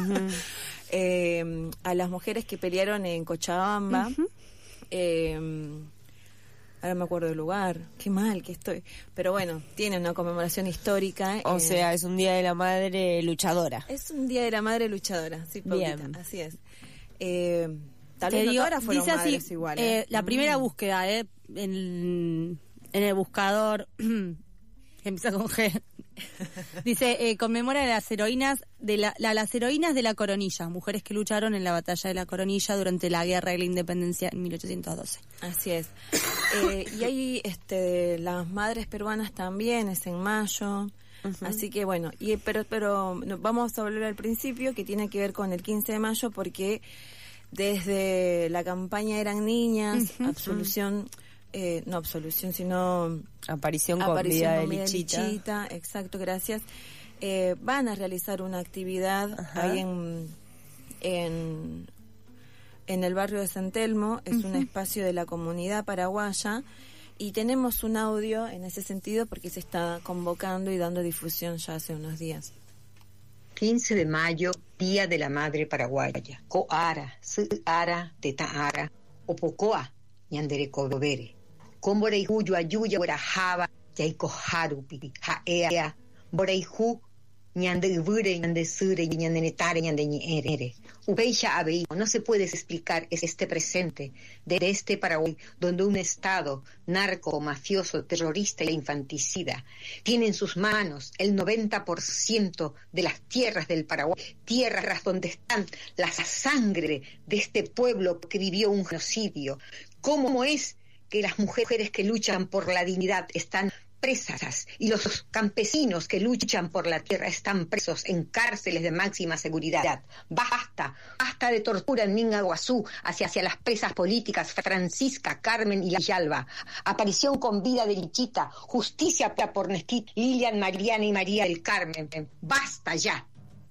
Eh, a las mujeres que pelearon en Cochabamba. eh, Ahora me acuerdo del lugar, qué mal que estoy. Pero bueno, tiene una conmemoración histórica. O eh, sea, es un día de la madre luchadora. es un día de la madre luchadora, sí, Paulita, Bien. así es. Eh, tal Te vez no digo, todas fueron dice así, madres igual. eh, ¿eh? la Mm. primera búsqueda, eh, en, en el buscador, que empieza con G, dice, eh, conmemora las heroínas de la, la- las heroínas de la Coronilla, mujeres que lucharon en la batalla de la Coronilla durante la Guerra de la Independencia en mil ochocientos doce. Así es. Eh, y hay este, las madres peruanas también, es en mayo. Así que bueno, y pero pero no, vamos a volver al principio, que tiene que ver con el quince de mayo, porque desde la campaña Eran Niñas, Ujú. absolución, eh, no absolución, sino Aparición con aparición vida de con vida de Lichita. Lichita, exacto, gracias. Eh, van a realizar una actividad Ajá. ahí en, en en el barrio de San Telmo, es un Ujú. espacio de la comunidad paraguaya, y tenemos un audio en ese sentido porque se está convocando y dando difusión ya hace unos días. quince de mayo, Día de la Madre Paraguaya. Coara, Ara, Tetaara, Opocoa, Ñandere Cordobere. Comboreiju, Yuayuya, Borajaba, Yaikoharu, Jaea, Boreiju, Ñandevure, Ñandesure, Ñandenetare, Ñandeñere. Upeisha Abei, no se puede explicar este presente de este Paraguay, donde un Estado narco, mafioso, terrorista e infanticida tiene en sus manos el noventa por ciento de las tierras del Paraguay, tierras donde están la sangre de este pueblo que vivió un genocidio. ¿Cómo es que las mujeres que luchan por la dignidad están presas y los campesinos que luchan por la tierra están presos en cárceles de máxima seguridad. Basta, basta de tortura en Mingaguazú hacia, hacia las presas políticas Francisca, Carmen y Villalba. Aparición con vida de Lichita, justicia por Nesquit, Lilian, Mariana y María del Carmen. Basta ya.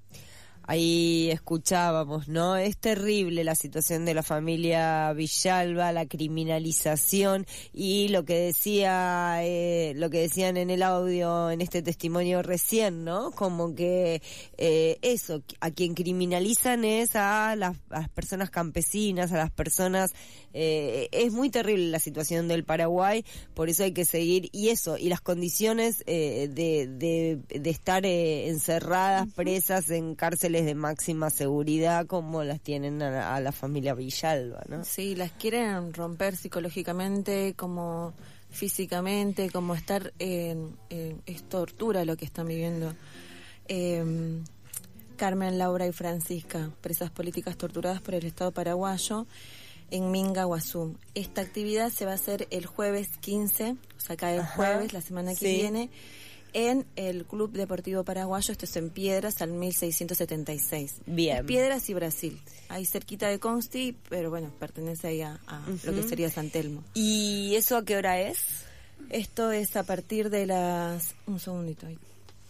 Ahí escuchábamos, ¿no? Es terrible la situación de la familia Villalba, la criminalización y lo que decía, eh, lo que decían en el audio, en este testimonio recién, ¿no? Como que eh, eso, a quien criminalizan es a las, a las personas campesinas, a las personas. Eh, es muy terrible la situación del Paraguay, por eso hay que seguir, y eso, y las condiciones eh, de, de, de estar eh, encerradas, presas en cárceles de máxima seguridad como las tienen a, a la familia Villalba, ¿no? Sí, las quieren romper psicológicamente, como físicamente, como estar en, en es tortura lo que están viviendo. Eh, Carmen, Laura y Francisca, presas políticas torturadas por el Estado paraguayo en Mingaguazú. Esta actividad se va a hacer el jueves quince, o sea, cae el Ajá, jueves, la semana que sí. viene, en el Club Deportivo Paraguayo. Esto es en Piedras, al mil seiscientos setenta y seis. Bien. Es Piedras y Brasil, ahí cerquita de Consti, pero bueno, pertenece ahí a, a Uh-huh. lo que sería San Telmo. ¿Y eso a qué hora es? Esto es a partir de las... Un segundito ahí.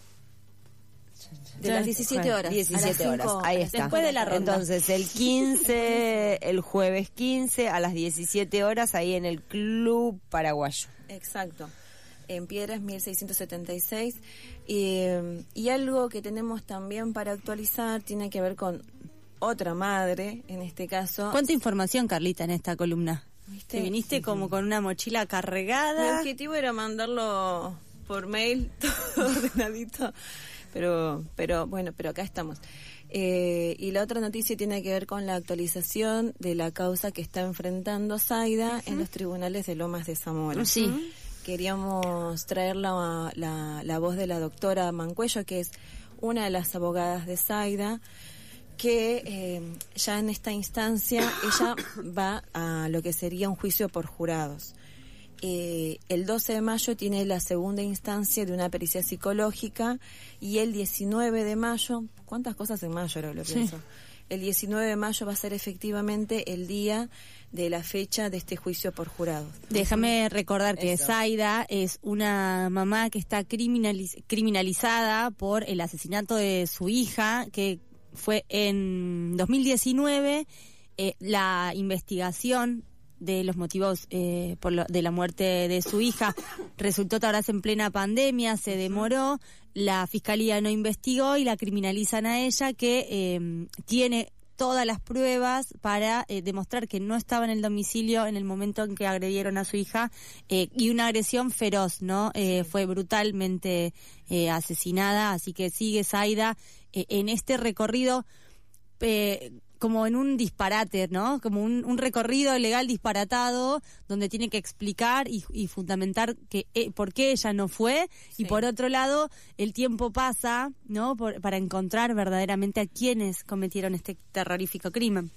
De las diecisiete horas. diecisiete a las horas, cinco, ahí está. después de la ronda. Entonces, el quince, el jueves quince, a las diecisiete horas, ahí en el Club Paraguayo. Exacto. En Piedras mil seiscientos setenta y seis. Y, y algo que tenemos también para actualizar tiene que ver con otra madre, en este caso. ¿Cuánta información, Carlita, en esta columna? ¿Viste? Te viniste como con una mochila Mi cargada. objetivo era mandarlo por mail, todo ordenadito. Pero, pero bueno, pero acá estamos. Eh, y la otra noticia tiene que ver con la actualización de la causa que está enfrentando Zaida uh-huh. en los tribunales de Lomas de Zamora. Sí. Queríamos traer la, la, la voz de la doctora Mancuello, que es una de las abogadas de Zaida, que eh, ya en esta instancia ella va a lo que sería un juicio por jurados. Eh, el doce de mayo tiene la segunda instancia de una pericia psicológica y el diecinueve de mayo, ¿cuántas cosas en mayo ahora lo pienso? Sí. El diecinueve de mayo va a ser efectivamente el día de la fecha de este juicio por jurado. Déjame recordar que Eso. Zaida es una mamá que está criminaliz- criminalizada por el asesinato de su hija, que fue en dos mil diecinueve. Eh, la investigación de los motivos eh, por lo, de la muerte de su hija resultó ahora en plena pandemia, se demoró, la fiscalía no investigó y la criminalizan a ella, que eh, tiene todas las pruebas para eh, demostrar que no estaba en el domicilio en el momento en que agredieron a su hija, eh, y una agresión feroz, ¿no? Eh, fue brutalmente eh, asesinada, así que sigue Zaida eh, en este recorrido eh, como en un disparate, ¿no? Como un, un recorrido legal disparatado donde tiene que explicar y, y fundamentar que eh, por qué ella no fue. Sí. Y por otro lado, el tiempo pasa, ¿no? Por, para encontrar verdaderamente a quienes cometieron este terrorífico crimen.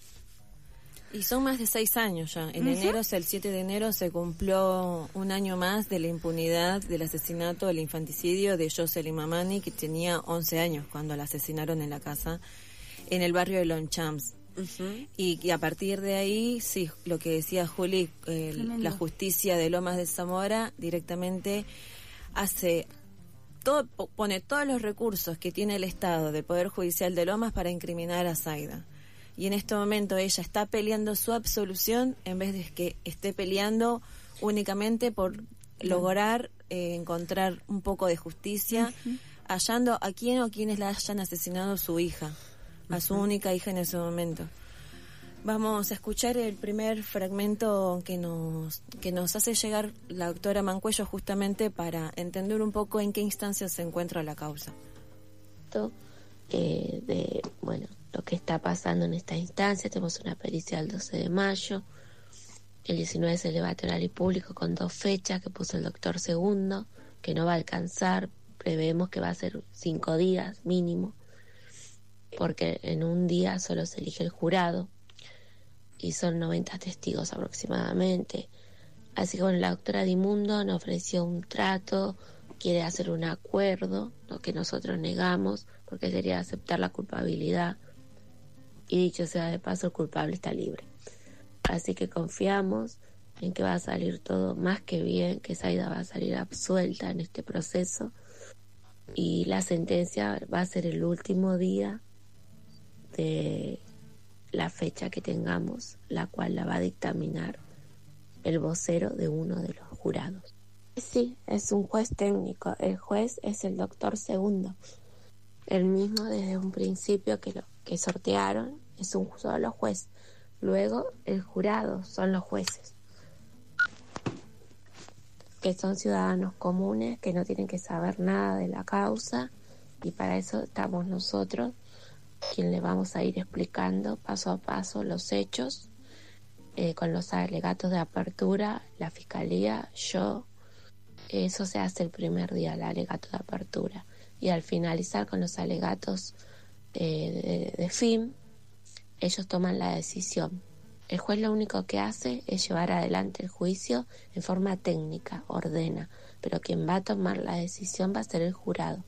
Y son más de seis años ya. En uh-huh. enero, el siete de enero, se cumplió un año más de la impunidad del asesinato, del infanticidio de Jocelyn Mamani, que tenía once años cuando la asesinaron en la casa en el barrio de Longchamps. Uh-huh. Y, y a partir de ahí, sí, lo que decía Juli, eh, la justicia de Lomas de Zamora directamente hace todo, pone todos los recursos que tiene el Estado de Poder Judicial de Lomas para incriminar a Zaida. Y en este momento ella está peleando su absolución en vez de que esté peleando únicamente por lograr eh, encontrar un poco de justicia, uh-huh. hallando a quién o quienes la hayan asesinado su hija, a su única hija en ese momento. Vamos a escuchar el primer fragmento que nos que nos hace llegar la doctora Mancuello, justamente para entender un poco en qué instancia se encuentra la causa. Eh, de, bueno, lo que está pasando en esta instancia. Tenemos una pericia el doce de mayo, el diecinueve es el debate oral y público con dos fechas que puso el doctor Segundo, que no va a alcanzar, prevemos que va a ser cinco días mínimo, porque en un día solo se elige el jurado y son noventa testigos aproximadamente. Así que bueno, la doctora Dimundo nos ofreció un trato, quiere hacer un acuerdo, lo que nosotros negamos, porque sería aceptar la culpabilidad. Y dicho sea de paso, el culpable está libre. Así que confiamos en que va a salir todo más que bien, que Zaida va a salir absuelta en este proceso. Y la sentencia va a ser el último día de la fecha que tengamos, la cual la va a dictaminar el vocero de uno de los jurados. Sí, es un juez técnico. El juez es el doctor Segundo. El mismo desde un principio que lo que sortearon es un solo juez. Luego el jurado son los jueces, que son ciudadanos comunes, que no tienen que saber nada de la causa, y para eso estamos nosotros, quien le vamos a ir explicando paso a paso los hechos, eh, con los alegatos de apertura, la fiscalía, yo. Eso se hace el primer día, el alegato de apertura, y al finalizar con los alegatos eh, de, de F I M, ellos toman la decisión. El juez lo único que hace es llevar adelante el juicio en forma técnica, ordena, pero quien va a tomar la decisión va a ser el jurado.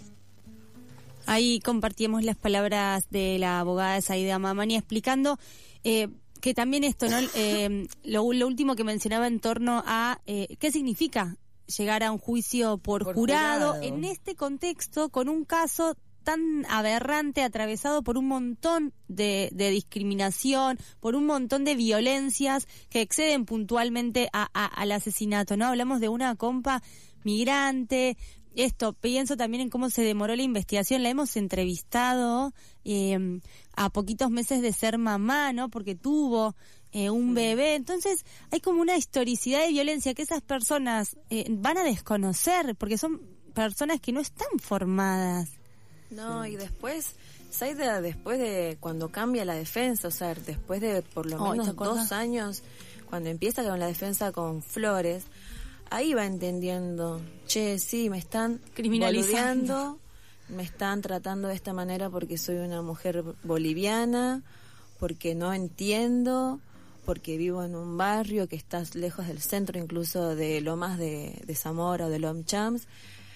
Ahí compartimos las palabras de la abogada Zaida Mamani explicando eh, que también esto, ¿no? Eh, lo, lo último que mencionaba en torno a eh, qué significa llegar a un juicio por, por jurado, jurado en este contexto, con un caso tan aberrante, atravesado por un montón de, de discriminación, por un montón de violencias que exceden puntualmente a, a, al asesinato, ¿no? Hablamos de una compa migrante. Esto, pienso también en cómo se demoró la investigación. La hemos entrevistado eh, a poquitos meses de ser mamá, ¿no? Porque tuvo eh, un bebé. Entonces, hay como una historicidad de violencia que esas personas eh, van a desconocer, porque son personas que no están formadas. No, y después, Zaida, después de cuando cambia la defensa, o sea, después de por lo Oh, menos ¿te acordás? dos años, cuando empieza con la defensa con Flores, ahí va entendiendo, che, sí, me están Criminalizando. boludeando, me están tratando de esta manera porque soy una mujer boliviana, porque no entiendo, porque vivo en un barrio que está lejos del centro, incluso de Lomas de, de Zamora o de Lomchams.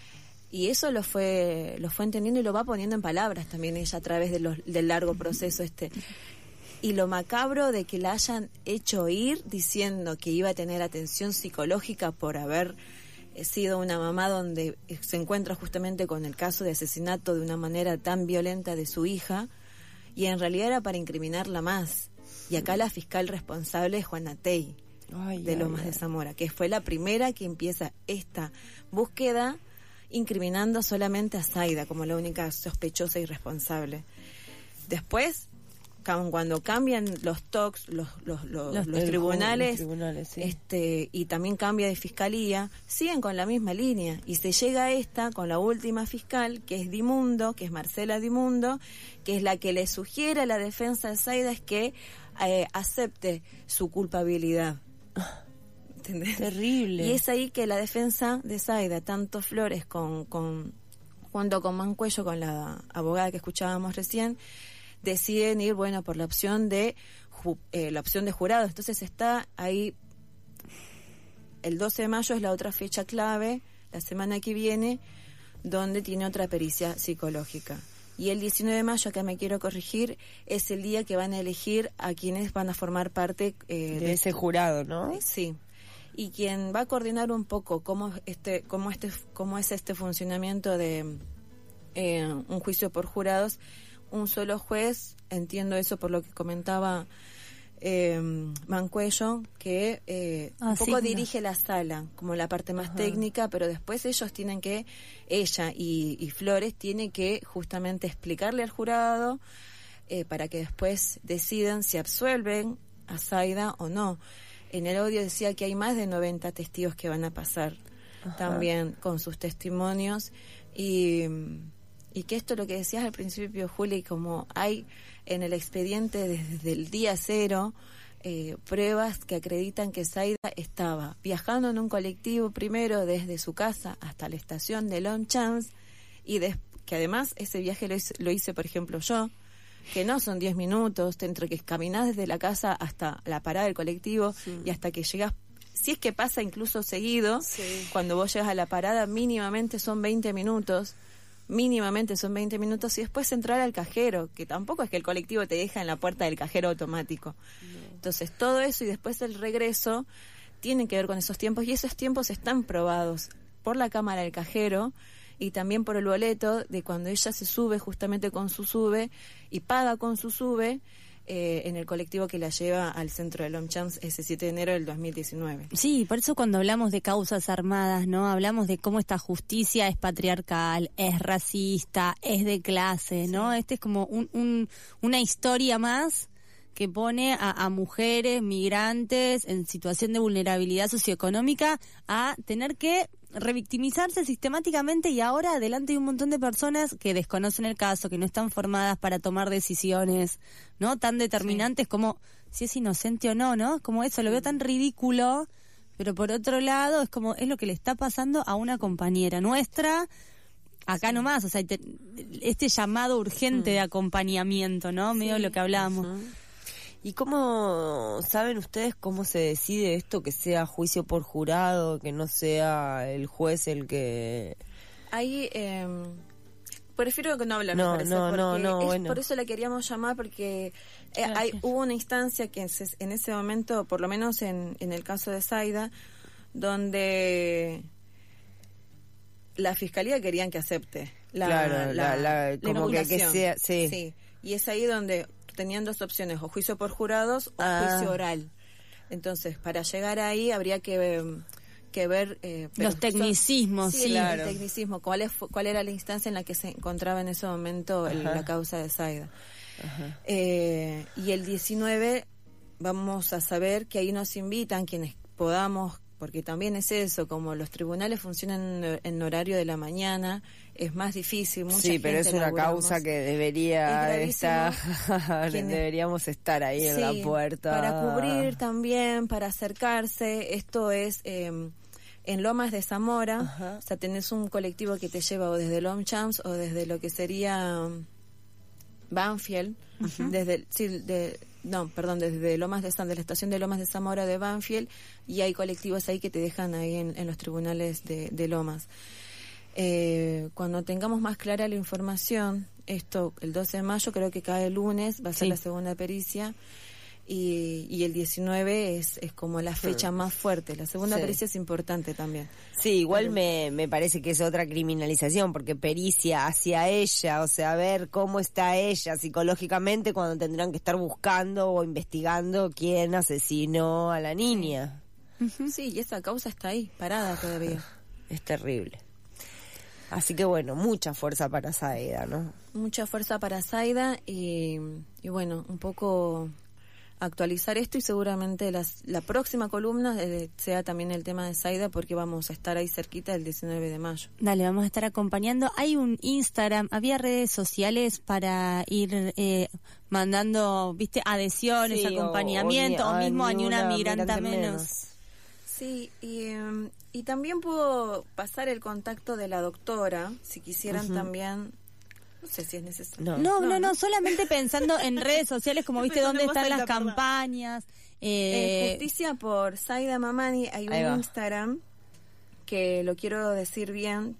Y eso lo fue lo fue entendiendo y lo va poniendo en palabras también ella a través de los, del largo proceso este. Y lo macabro de que la hayan hecho ir diciendo que iba a tener atención psicológica por haber sido una mamá donde se encuentra justamente con el caso de asesinato de una manera tan violenta de su hija, y en realidad era para incriminarla más. Y acá la fiscal responsable es Juana Tey, Ay, de ay, Lomas ay. de Zamora, que fue la primera que empieza esta búsqueda incriminando solamente a Zaida como la única sospechosa y responsable. Después, ca- cuando cambian los T O C, los, los, los, Los- los el- tribunales, los tribunales, sí. este y también cambia de fiscalía, siguen con la misma línea, y se llega a esta con la última fiscal, que es Dimundo, que es Marcela Dimundo, que es la que le sugiere a la defensa de Zaida es que eh, acepte su culpabilidad. ¿Entendés? Terrible. Y es ahí que la defensa de Zaida, tanto Flores con, con junto con Mancuello, con la abogada que escuchábamos recién, deciden ir, bueno, por la opción de ju- eh, la opción de jurado. Entonces está ahí, el doce de mayo es la otra fecha clave, la semana que viene, donde tiene otra pericia psicológica. Y el diecinueve de mayo, acá me quiero corregir, es el día que van a elegir a quienes van a formar parte eh, De ese jurado, ¿no? Sí. Y quien va a coordinar un poco cómo este cómo este cómo es este funcionamiento de eh, un juicio por jurados, un solo juez, entiendo eso por lo que comentaba eh, Mancuello, que eh, Ah, un poco sí, dirige la sala, como la parte más Ajá. técnica, pero después ellos tienen que, ella y, y Flores tiene que justamente explicarle al jurado eh, para que después decidan si absuelven a Zaida o no. En el audio decía que hay más de noventa testigos que van a pasar Ajá. también con sus testimonios, y, y que esto lo que decías al principio, Juli, como hay en el expediente desde el día cero eh, pruebas que acreditan que Zaida estaba viajando en un colectivo primero desde su casa hasta la estación de Longchamps, y des- que además ese viaje lo hice, lo hice por ejemplo yo, que no son diez minutos, entre que caminás desde la casa hasta la parada del colectivo, sí, y hasta que llegas si es que pasa incluso seguido, sí. Cuando vos llegas a la parada mínimamente son veinte minutos, mínimamente son veinte minutos y después entrar al cajero, que tampoco es que el colectivo te deja en la puerta del cajero automático. No. Entonces todo eso y después el regreso tienen que ver con esos tiempos y esos tiempos están probados por la cámara del cajero y también por el boleto de cuando ella se sube justamente con su sube y paga con su sube eh, en el colectivo que la lleva al centro de Longchamps ese siete de enero del dos mil diecinueve. Sí, por eso cuando hablamos de causas armadas, ¿no? Hablamos de cómo esta justicia es patriarcal, es racista, es de clase, ¿no? Sí. Este es como un, un, una historia más que pone a, a mujeres migrantes en situación de vulnerabilidad socioeconómica a tener que revictimizarse sistemáticamente y ahora delante de un montón de personas que desconocen el caso, que no están formadas para tomar decisiones, ¿no? Tan determinantes sí. Como si es inocente o no, ¿no? Como eso, lo veo tan ridículo, pero por otro lado es como, es lo que le está pasando a una compañera nuestra, acá sí. Nomás, o sea, te, este llamado urgente mm. de acompañamiento, ¿no? Medio sí. Lo que hablábamos. Uh-huh. ¿Y cómo saben ustedes cómo se decide esto, que sea juicio por jurado, que no sea el juez el que...? Ahí eh, prefiero que no hablar, no, me parece, no, porque no, no, es, bueno. Por eso la queríamos llamar, porque eh, hay, hubo una instancia que en ese momento, por lo menos en, en el caso de Zaida, donde la fiscalía querían que acepte la, claro, la, la, la como que, que sea, sí. sí. Y es ahí donde tenían dos opciones, o juicio por jurados o ah. juicio oral. Entonces, para llegar ahí habría que, que ver... Eh, los tecnicismos, son, sí, sí. Claro. El tecnicismo, cuál, es, cuál era la instancia en la que se encontraba en ese momento el, la causa de Zaida. Eh, y el diecinueve vamos a saber que ahí nos invitan quienes podamos, porque también es eso, como los tribunales funcionan en, en horario de la mañana, es más difícil. Mucha sí, pero gente es una laburamos. Causa que debería estar, deberíamos estar ahí en sí, la puerta. Para cubrir también, para acercarse. Esto es eh, en Lomas de Zamora. Ajá. O sea, tenés un colectivo que te lleva o desde Longchamps o desde lo que sería um, Banfield, uh-huh. desde sí, de, no, perdón, desde Lomas de San, de la estación de Lomas de Zamora de Banfield, y hay colectivos ahí que te dejan ahí en, en los tribunales de, de Lomas. Eh, cuando tengamos más clara la información, esto el doce de mayo creo que cae el lunes, va a ser sí. La segunda pericia y, y el diecinueve es, es como la fecha sí. más fuerte. La segunda sí. pericia es importante también. Sí, igual Pero, me, me parece que es otra criminalización, porque pericia hacia ella, o sea, ver cómo está ella psicológicamente cuando tendrán que estar buscando o investigando quién asesinó a la niña. Sí, sí, y esa causa está ahí, parada todavía. Es terrible. Así que bueno, mucha fuerza para Zaida, ¿no? Mucha fuerza para Zaida y, y bueno, un poco actualizar esto y seguramente las, la próxima columna eh, sea también el tema de Zaida porque vamos a estar ahí cerquita el diecinueve de mayo. Dale, vamos a estar acompañando. Hay un Instagram, había redes sociales para ir eh, mandando, viste, adhesiones, sí, acompañamiento, o, o, o mismo a ni una migrante menos. menos. Sí, y, um, y también puedo pasar el contacto de la doctora, si quisieran uh-huh. también, no sé si es necesario. No, no, no, no, no solamente pensando en redes sociales, como viste, dónde están las campañas. Eh... En Justicia por Zaida Mamani hay un Instagram que lo quiero decir bien.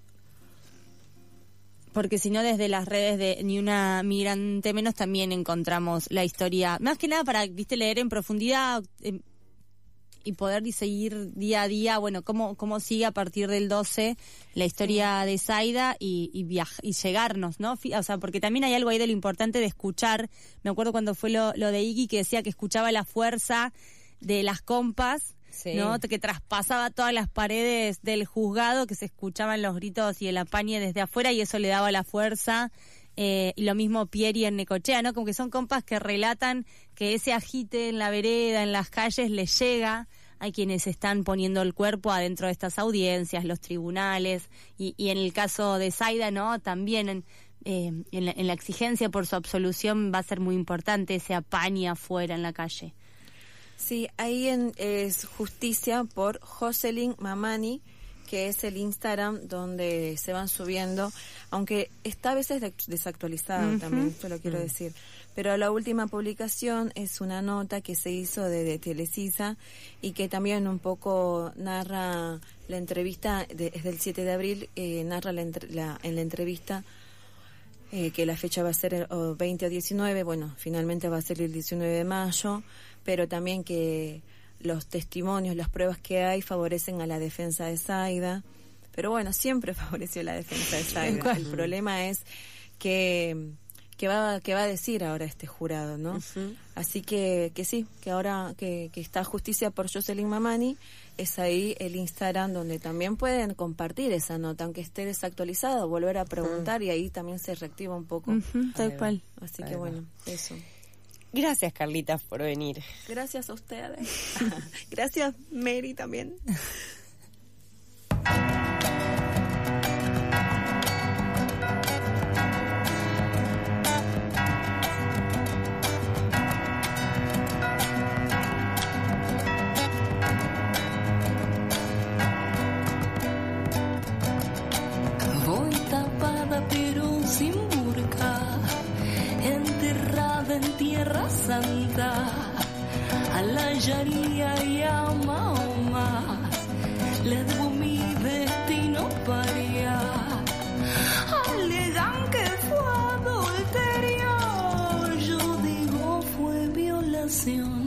Porque si no, desde las redes de Ni Una Migrante Menos también encontramos la historia, más que nada para, viste, leer en profundidad, eh, y poder seguir día a día, bueno, cómo cómo sigue a partir del doce la historia de Zaida y y, viaja, y llegarnos, ¿no? O sea, porque también hay algo ahí de lo importante de escuchar. Me acuerdo cuando fue lo, lo de Iggy, que decía que escuchaba la fuerza de las compas, sí. ¿no? Que traspasaba todas las paredes del juzgado, que se escuchaban los gritos y el apañe desde afuera y eso le daba la fuerza. Eh, y lo mismo Pieri en Necochea, ¿no? Como que son compas que relatan que ese agite en la vereda, en las calles, les llega a quienes están poniendo el cuerpo adentro de estas audiencias, los tribunales, y, y en el caso de Zaida, ¿no? También en, eh, en, la, en la exigencia por su absolución va a ser muy importante ese apañe afuera en la calle. Sí, ahí en, es Justicia por Jocelyn Mamani, que es el Instagram donde se van subiendo, aunque está a veces desactualizado. Uh-huh. También, esto lo quiero uh-huh. decir. Pero la última publicación es una nota que se hizo de, de Telesisa y que también un poco narra la entrevista, de, es del siete de abril, eh, narra la, la, en la entrevista eh, que la fecha va a ser el o veinte o diecinueve, bueno, finalmente va a ser el diecinueve de mayo, pero también que los testimonios, las pruebas que hay favorecen a la defensa de Zaida, pero bueno, siempre favoreció la defensa de Zaida. El problema es que, que, va, que va a decir ahora este jurado, ¿no? Uh-huh. Así que, que sí, que ahora que, que está Justicia por Jocelyn Mamani, es ahí el Instagram donde también pueden compartir esa nota, aunque esté desactualizado, volver a preguntar uh-huh. y ahí también se reactiva un poco. Uh-huh, tal cual. Así que bueno, eso. Gracias, Carlitas, por venir. Gracias a ustedes. Gracias, Mary, también. Voy tapada pero sin burka, enterrada en Tierra Santa, a la Sharia y a Mahoma le debo mi destino paria. Alegan que fue adulterio, yo digo fue violación.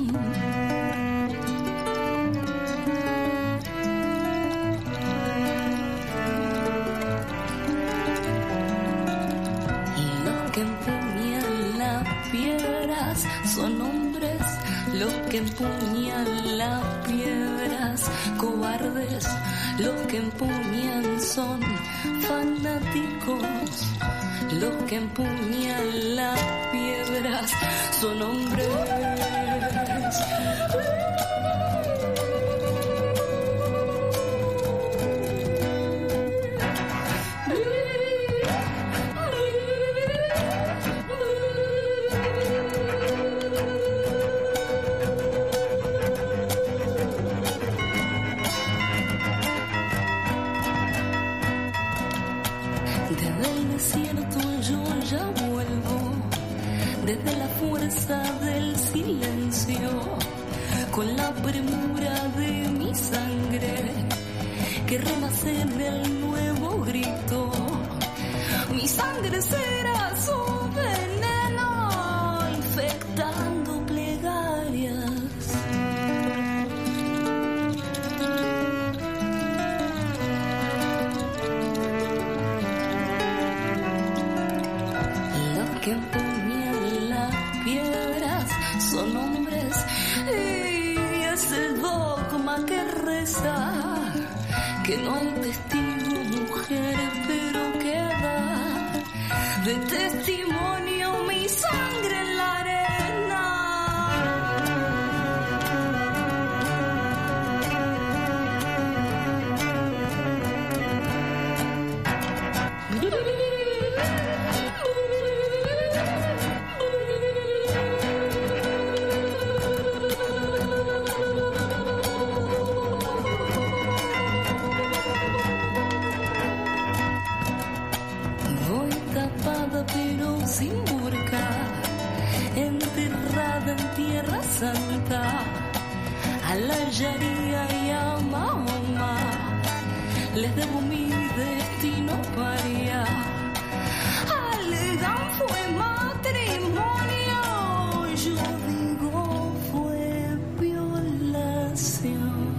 Los que empuñan las piedras son hombres, los que empuñan las piedras cobardes, los que empuñan son fanáticos, los que empuñan las piedras son hombres. Desde la fuerza del silencio, con la premura de mi sangre, que renace del nuevo grito. Mi sangre será su veneno, infectando plegarias. Los que empuñan las piedras son hombres y es el dogma que reza que no hay testigo mujer, pero queda de testimonio mi sangre en la arena. Pero sin burka, enterrada en Tierra Santa, a la Sharia y a Mahoma les debo mi destino paria. Alegan fue matrimonio, yo digo fue violación.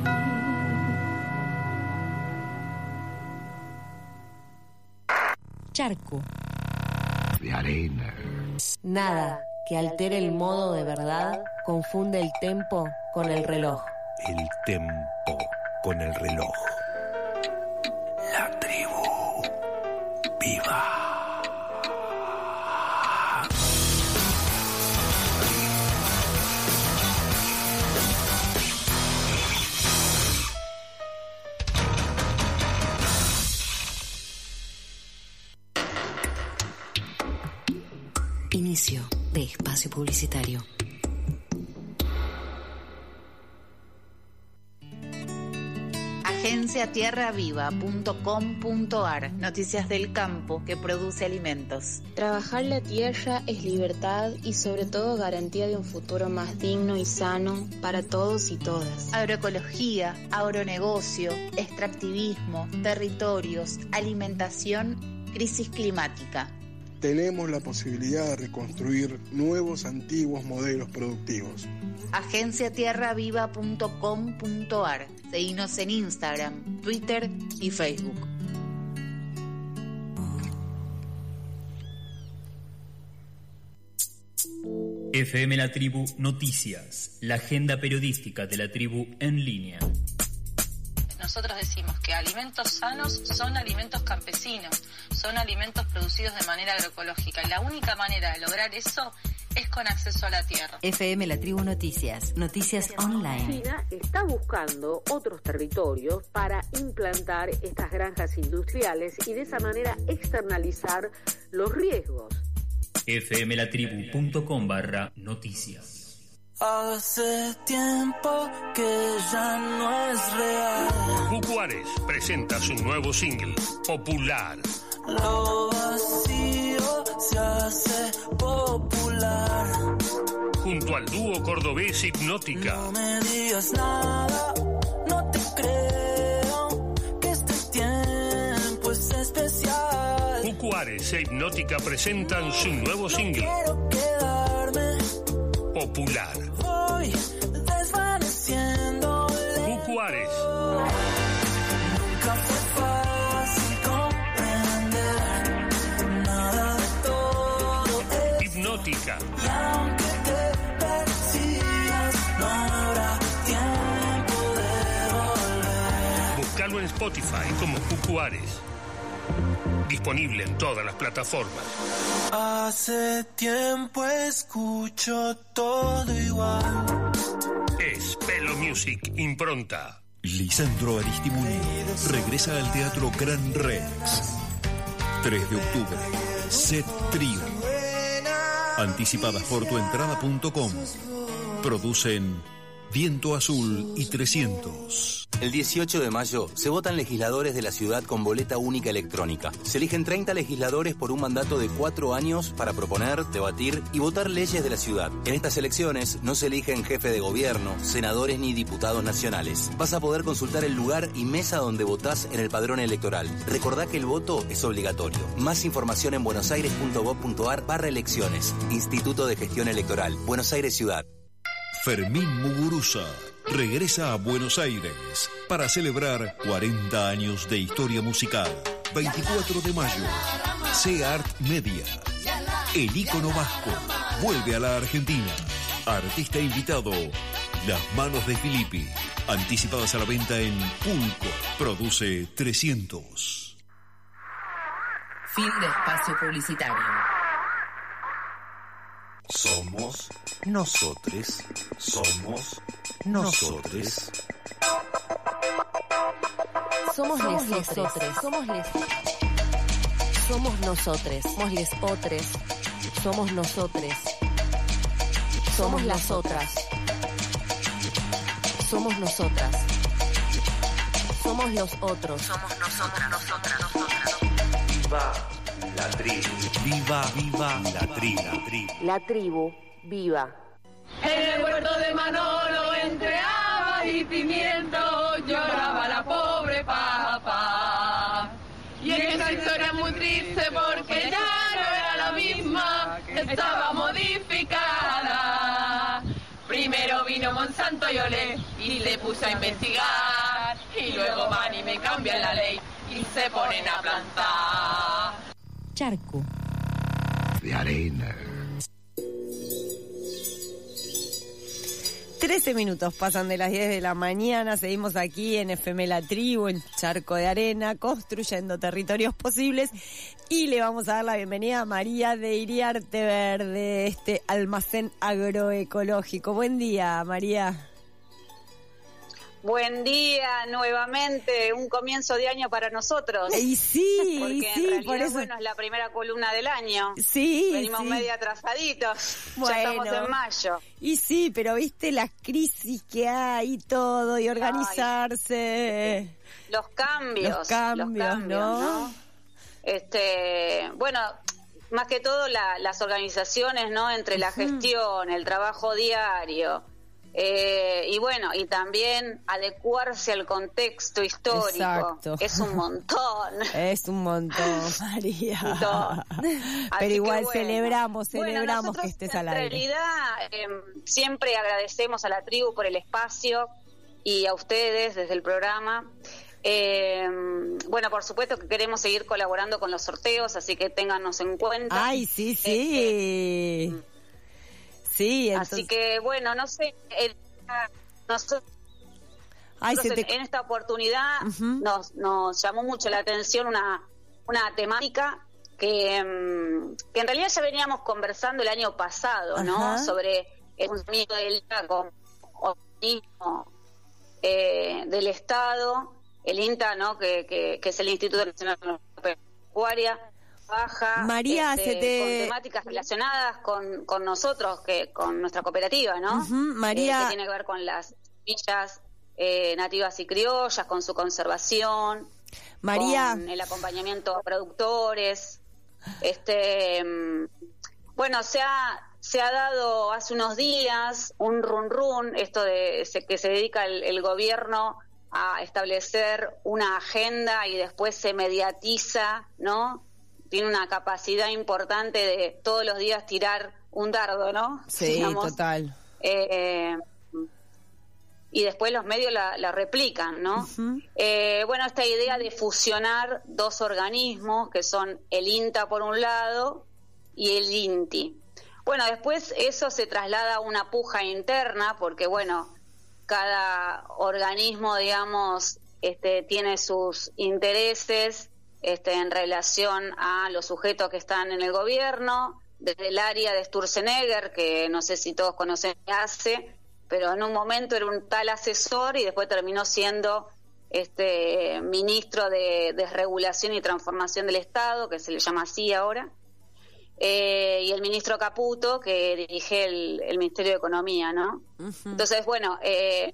Charco. De arena. Nada que altere el modo de verdad confunde el tempo con el reloj. El tempo con el reloj. La tribu viva. Inicio de espacio publicitario. agencia tierra viva punto com punto ar. Noticias del campo que produce alimentos. Trabajar la tierra es libertad y sobre todo garantía de un futuro más digno y sano para todos y todas. Agroecología, agronegocio, extractivismo, territorios, alimentación, crisis climática. Tenemos la posibilidad de reconstruir nuevos antiguos modelos productivos. agencia tierra viva punto com punto ar. Seguinos en Instagram, Twitter y Facebook. F M La Tribu Noticias, la agenda periodística de la tribu en línea. Nosotros decimos que alimentos sanos son alimentos campesinos, son alimentos producidos de manera agroecológica y la única manera de lograr eso es con acceso a la tierra. F M La Tribu Noticias, noticias online. China está buscando otros territorios para implantar estas granjas industriales y de esa manera externalizar los riesgos. F M La Tribu punto com barra noticias. Hace tiempo que ya no es real. Cucuares presenta su nuevo single, Popular. Lo vacío se hace popular. Junto al dúo cordobés Hipnótica. No me digas nada, no te creo, que este tiempo es especial. Cucuares e Hipnótica presentan su nuevo single, Quiero quedarme Popular. Voy desvaneciendo Cucuares. Nunca fue fácil comprender nada de todo esto. Hipnótica. Y aunque te persigas, no habrá tiempo de volver. Búscalo en Spotify como Cucuares. Disponible en todas las plataformas. Hace tiempo escucho todo igual. Es Pelo Music Impronta. Lisandro Aristimuni regresa al Teatro Gran Rex. tres de octubre. Set Trio. Anticipadas por tuentrada punto com. Producen Viento Azul y trescientos. El dieciocho de mayo se votan legisladores de la ciudad con boleta única electrónica. Se eligen treinta legisladores por un mandato de cuatro años para proponer, debatir y votar leyes de la ciudad. En estas elecciones no se eligen jefe de gobierno, senadores ni diputados nacionales. Vas a poder consultar el lugar y mesa donde votás en el padrón electoral. Recordá que el voto es obligatorio. Más información en buenosaires punto gov punto ar barra elecciones. Instituto de Gestión Electoral. Buenos Aires Ciudad. Fermín Muguruza regresa a Buenos Aires para celebrar cuarenta años de historia musical. veinticuatro de mayo, C-Art Media. El ícono vasco vuelve a la Argentina. Artista invitado, Las Manos de Filippi. Anticipadas a la venta en Pulco. Produce trescientos. Fin de espacio publicitario. Somos nosotros. Somos nosotros. Somos lesotres. Somos les. Somos nosotros. Somos lesotres. Somos nosotros. Somos las otras. Somos nosotras. Somos los otros. Somos nosotras. Nosotras. Nosotras. Viva la tribu. Viva, viva la tribu. La tribu viva. En el huerto de Manolo, entre habas y pimiento, lloraba la pobre papa. Y esta historia es muy triste porque ya no era la misma, estaba modificada. Primero vino Monsanto y Olé y le puse a investigar. Y luego van y me cambian la ley y se ponen a plantar. Charco. De arena. trece minutos pasan de las diez de la mañana, seguimos aquí en F M La Tribu, en Charco de Arena, construyendo territorios posibles, y le vamos a dar la bienvenida a María de Iriarte Verde, este almacén agroecológico. Buen día, María. Buen día, nuevamente, un comienzo de año para nosotros. Y sí, porque y en sí, realidad, por eso. bueno, es la primera columna del año. Sí, venimos sí. medio atrasaditos. Bueno. Ya estamos en mayo. Y sí, pero viste las crisis que hay y todo, y organizarse. Ay. los cambios, los cambios, los cambios ¿no? ¿no? Este, bueno, más que todo la, las organizaciones, ¿no? Entre la gestión, el trabajo diario, eh, y bueno, y también adecuarse al contexto histórico. Exacto. Es un montón. Es un montón, María. Así Pero igual que bueno. celebramos, Bueno, celebramos nosotros que estés al aire. En realidad, eh, siempre agradecemos a la tribu por el espacio y a ustedes desde el programa. Eh, bueno, por supuesto que queremos seguir colaborando con los sorteos, así que téngannos en cuenta. Ay, sí, sí. Este, sí, entonces... Así que, bueno, no sé, el, nosotros Ay, se te... en, en esta oportunidad uh-huh. nos, nos llamó mucho la atención una, una temática que, um, que en realidad ya veníamos conversando el año pasado, ¿no? Ajá. Sobre el funcionamiento del I N T A como organismo eh, del Estado. El I N T A, ¿no? Que, que, que es el Instituto Nacional de Agropecuaria, trabaja María, este, se te... con temáticas relacionadas con, con nosotros, que con nuestra cooperativa, ¿no? Uh-huh. María... Eh, que tiene que ver con las villas eh, nativas y criollas, con su conservación, María... con el acompañamiento a productores. Este, bueno, se ha... Se ha dado hace unos días un run run, esto de se, que se dedica el, el gobierno a establecer una agenda y después se mediatiza, ¿no? Tiene una capacidad importante de todos los días tirar un dardo, ¿no? Sí, digamos. Total. Eh, y después los medios la, la replican, ¿no? Uh-huh. Eh, bueno, esta idea de fusionar dos organismos, que son el I N T A por un lado y el I N T I. Bueno, después eso se traslada a una puja interna, porque bueno, cada organismo, digamos, este, tiene sus intereses este, en relación a los sujetos que están en el gobierno, desde el área de Sturzenegger, que no sé si todos conocen qué hace, pero en un momento era un tal asesor y después terminó siendo este ministro de Desregulación y Transformación del Estado, que se le llama así ahora. Eh, y el ministro Caputo, que dirige el, el Ministerio de Economía, ¿no? Uh-huh. Entonces, bueno, eh,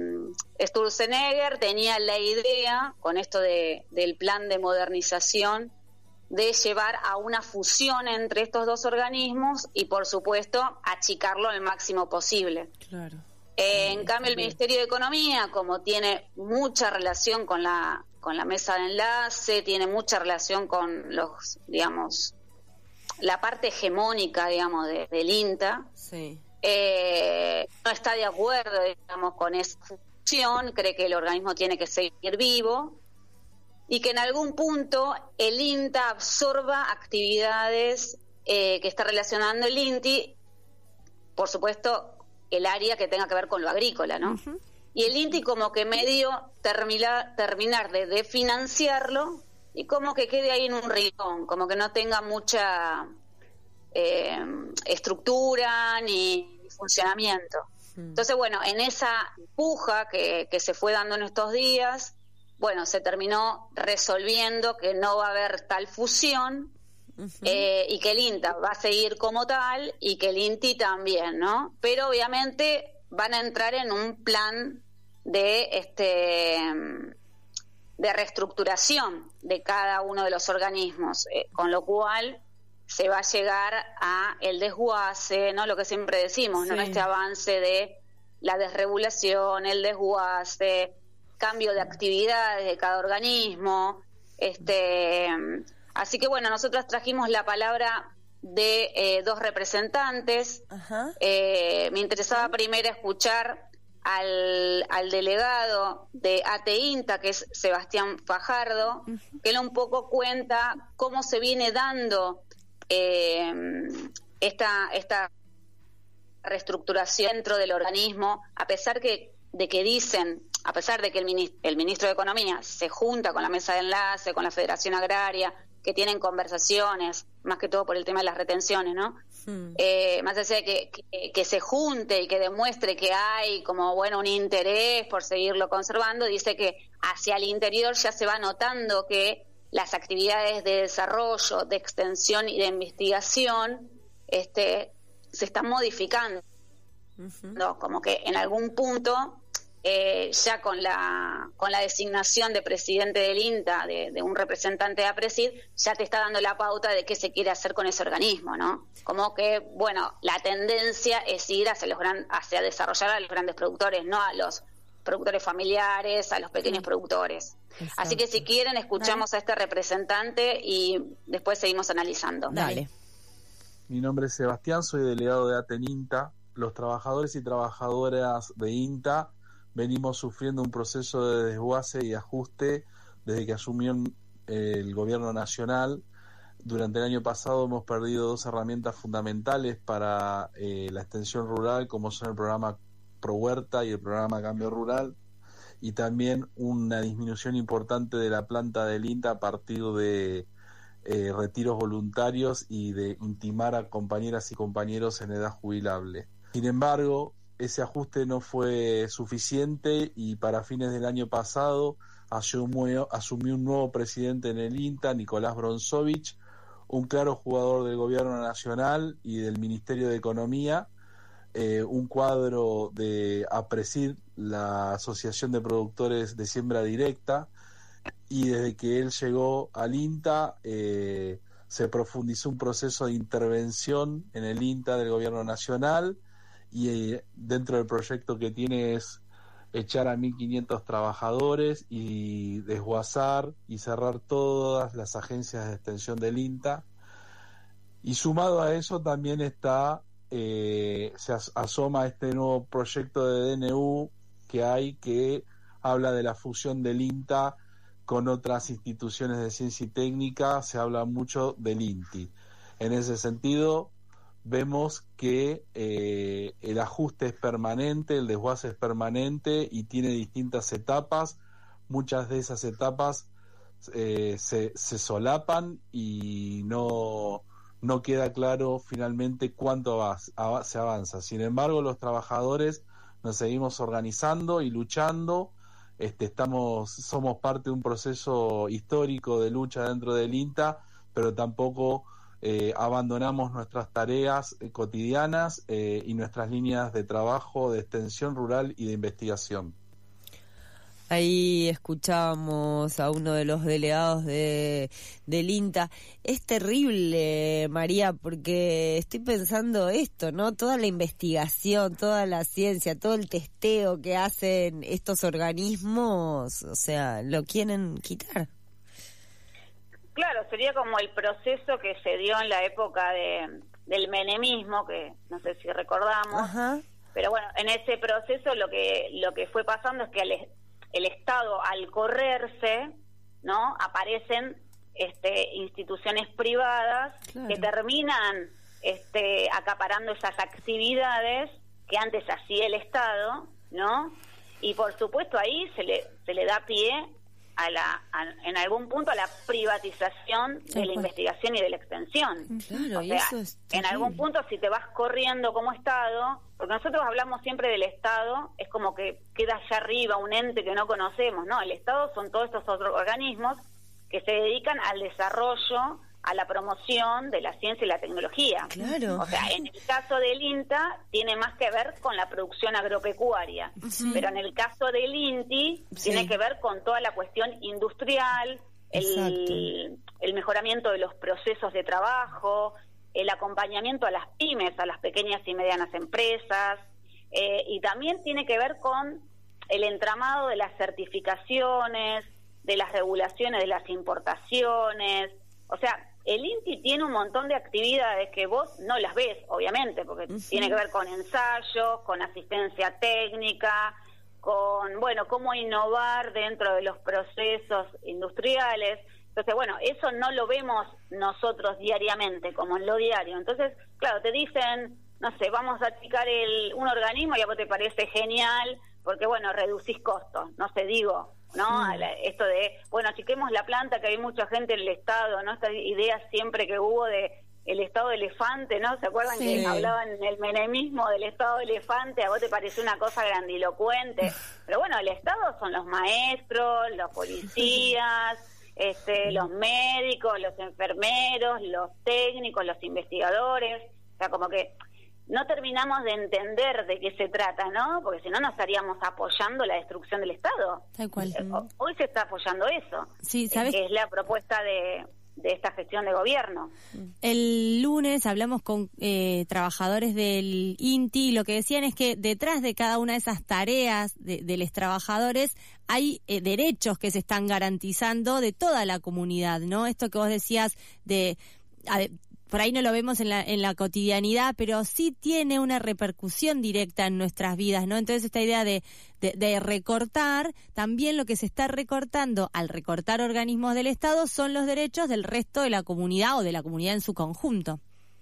Sturzenegger tenía la idea, con esto de, del plan de modernización, de llevar a una fusión entre estos dos organismos y, por supuesto, achicarlo al máximo posible. Claro. Eh, en cambio, el Ministerio de Economía, como tiene mucha relación con la, con la mesa de enlace, tiene mucha relación con los, digamos... la parte hegemónica, digamos, de, del I N T A, sí. eh, no está de acuerdo, digamos, con esa función, cree que el organismo tiene que seguir vivo y que en algún punto el I N T A absorba actividades eh, que está relacionando el I N T I, por supuesto, el área que tenga que ver con lo agrícola, ¿no? Uh-huh. Y el I N T I como que medio termina, terminar de, de financiarlo y como que quede ahí en un rincón, como que no tenga mucha eh, estructura ni funcionamiento. Mm. Entonces, bueno, en esa puja que, que se fue dando en estos días, bueno, se terminó resolviendo que no va a haber tal fusión, uh-huh. eh, y que el I N T A va a seguir como tal y que el I N T I también, ¿no? Pero obviamente van a entrar en un plan de este... de reestructuración de cada uno de los organismos, eh, con lo cual se va a llegar a el desguace, ¿no? Lo que siempre decimos, sí. ¿no? Este avance de la desregulación, el desguace, cambio de actividades de cada organismo. Este, así que bueno, nosotros trajimos la palabra de eh, dos representantes. Ajá. Eh, me interesaba primero escuchar Al, al delegado de A T I N T A, que es Sebastián Fajardo, uh-huh. que él un poco cuenta cómo se viene dando eh, esta, esta reestructuración dentro del organismo, a pesar que, de que dicen, a pesar de que el ministro, el ministro de Economía se junta con la mesa de enlace, con la Federación Agraria, que tienen conversaciones, más que todo por el tema de las retenciones, ¿no? Hmm. Eh, más allá de que, que, que se junte y que demuestre que hay como, bueno, un interés por seguirlo conservando, dice que hacia el interior ya se va notando que las actividades de desarrollo, de extensión y de investigación este, se están modificando, uh-huh. ¿no? Como que en algún punto eh, ya con la con la designación de presidente del INTA, de, de un representante de APRESID, ya te está dando la pauta de qué se quiere hacer con ese organismo, ¿no? Como que, bueno, la tendencia es ir hacia los gran, hacia desarrollar a los grandes productores, no a los productores familiares, a los pequeños productores. Exacto. Así que si quieren, escuchamos Dale. a este representante y después seguimos analizando. Dale. Mi nombre es Sebastián, soy delegado de ATE en INTA. Los trabajadores y trabajadoras de INTA venimos sufriendo un proceso de desguace y ajuste desde que asumió el gobierno nacional. Durante el año pasado hemos perdido dos herramientas fundamentales para eh, la extensión rural, como son el programa Pro Huerta y el programa Cambio Rural, y también una disminución importante de la planta del INTA a partir de eh, retiros voluntarios y de intimar a compañeras y compañeros en edad jubilable. Sin embargo, ese ajuste no fue suficiente y para fines del año pasado asumió, asumió un nuevo presidente en el INTA, Nicolás Bronzovich, un claro jugador del gobierno nacional y del Ministerio de Economía, eh, un cuadro de APRESID, la Asociación de Productores de Siembra Directa, y desde que él llegó al INTA eh, se profundizó un proceso de intervención en el INTA del gobierno nacional, y eh, dentro del proyecto que tiene es echar a mil quinientos trabajadores y desguazar y cerrar todas las agencias de extensión del INTA. Y sumado a eso también está eh, se as- asoma este nuevo proyecto de D N U que hay, que habla de la fusión del INTA con otras instituciones de ciencia y técnica. Se habla mucho del INTI. En ese sentido, vemos que eh, el ajuste es permanente, el desguace es permanente y tiene distintas etapas. Muchas de esas etapas eh, se, se solapan y no, no queda claro finalmente cuánto av- av- se avanza. Sin embargo, los trabajadores nos seguimos organizando y luchando. Este, estamos, somos parte de un proceso histórico de lucha dentro del INTA, pero tampoco Eh, abandonamos nuestras tareas eh, cotidianas eh, y nuestras líneas de trabajo de extensión rural y de investigación. Ahí escuchábamos a uno de los delegados de del INTA. Es terrible, María, porque estoy pensando esto, ¿no? Toda la investigación, toda la ciencia, todo el testeo que hacen estos organismos, o sea, lo quieren quitar. Claro, sería como el proceso que se dio en la época de, del menemismo, que no sé si recordamos. Ajá. Pero bueno, en ese proceso lo que lo que fue pasando es que el, el Estado, al correrse, ¿no?, aparecen este, instituciones privadas, claro, que terminan este, acaparando esas actividades que antes hacía el Estado, ¿no? Y por supuesto ahí se le se le da pie a la a, en algún punto a la privatización de la investigación y de la extensión. Claro, o y sea, eso es en algún punto, si te vas corriendo como Estado, porque nosotros hablamos siempre del Estado, es como que queda allá arriba un ente que no conocemos, ¿no? El Estado son todos estos otros organismos que se dedican al desarrollo, a la promoción de la ciencia y la tecnología. Claro. O sea, en el caso del INTA tiene más que ver con la producción agropecuaria, sí, pero en el caso del INTI sí, tiene que ver con toda la cuestión industrial, el, el mejoramiento de los procesos de trabajo, el acompañamiento a las pymes, a las pequeñas y medianas empresas, eh, y también tiene que ver con el entramado de las certificaciones, de las regulaciones de las importaciones. O sea, el INTI tiene un montón de actividades que vos no las ves, obviamente, porque uh-huh, tiene que ver con ensayos, con asistencia técnica, con, bueno, cómo innovar dentro de los procesos industriales. Entonces, bueno, eso no lo vemos nosotros diariamente, como en lo diario. Entonces, claro, te dicen, no sé, vamos a achicar el, un organismo y a vos te parece genial, porque, bueno, reducís costos, no sé, digo, ¿no? Mm. Esto de, bueno, achiquemos la planta, que hay mucha gente en el Estado, ¿no? Esta idea siempre que hubo de el Estado elefante, ¿no? ¿Se acuerdan sí, que hablaban en el menemismo del Estado elefante? A vos te pareció una cosa grandilocuente. Pero bueno, el Estado son los maestros, los policías, este, los médicos, los enfermeros, los técnicos, los investigadores. O sea, como que no terminamos de entender de qué se trata, ¿no? Porque si no, no estaríamos apoyando la destrucción del Estado. Tal cual. Eh, hoy se está apoyando eso. Sí, ¿sabes? Que es la propuesta de, de esta gestión de gobierno. El lunes hablamos con eh, trabajadores del I N T I y lo que decían es que detrás de cada una de esas tareas de, de los trabajadores hay eh, derechos que se están garantizando de toda la comunidad, ¿no? Esto que vos decías de... A ver, por ahí no lo vemos en la, en la cotidianidad, pero sí tiene una repercusión directa en nuestras vidas, ¿no? Entonces esta idea de, de, de recortar, también lo que se está recortando al recortar organismos del Estado son los derechos del resto de la comunidad o de la comunidad en su conjunto.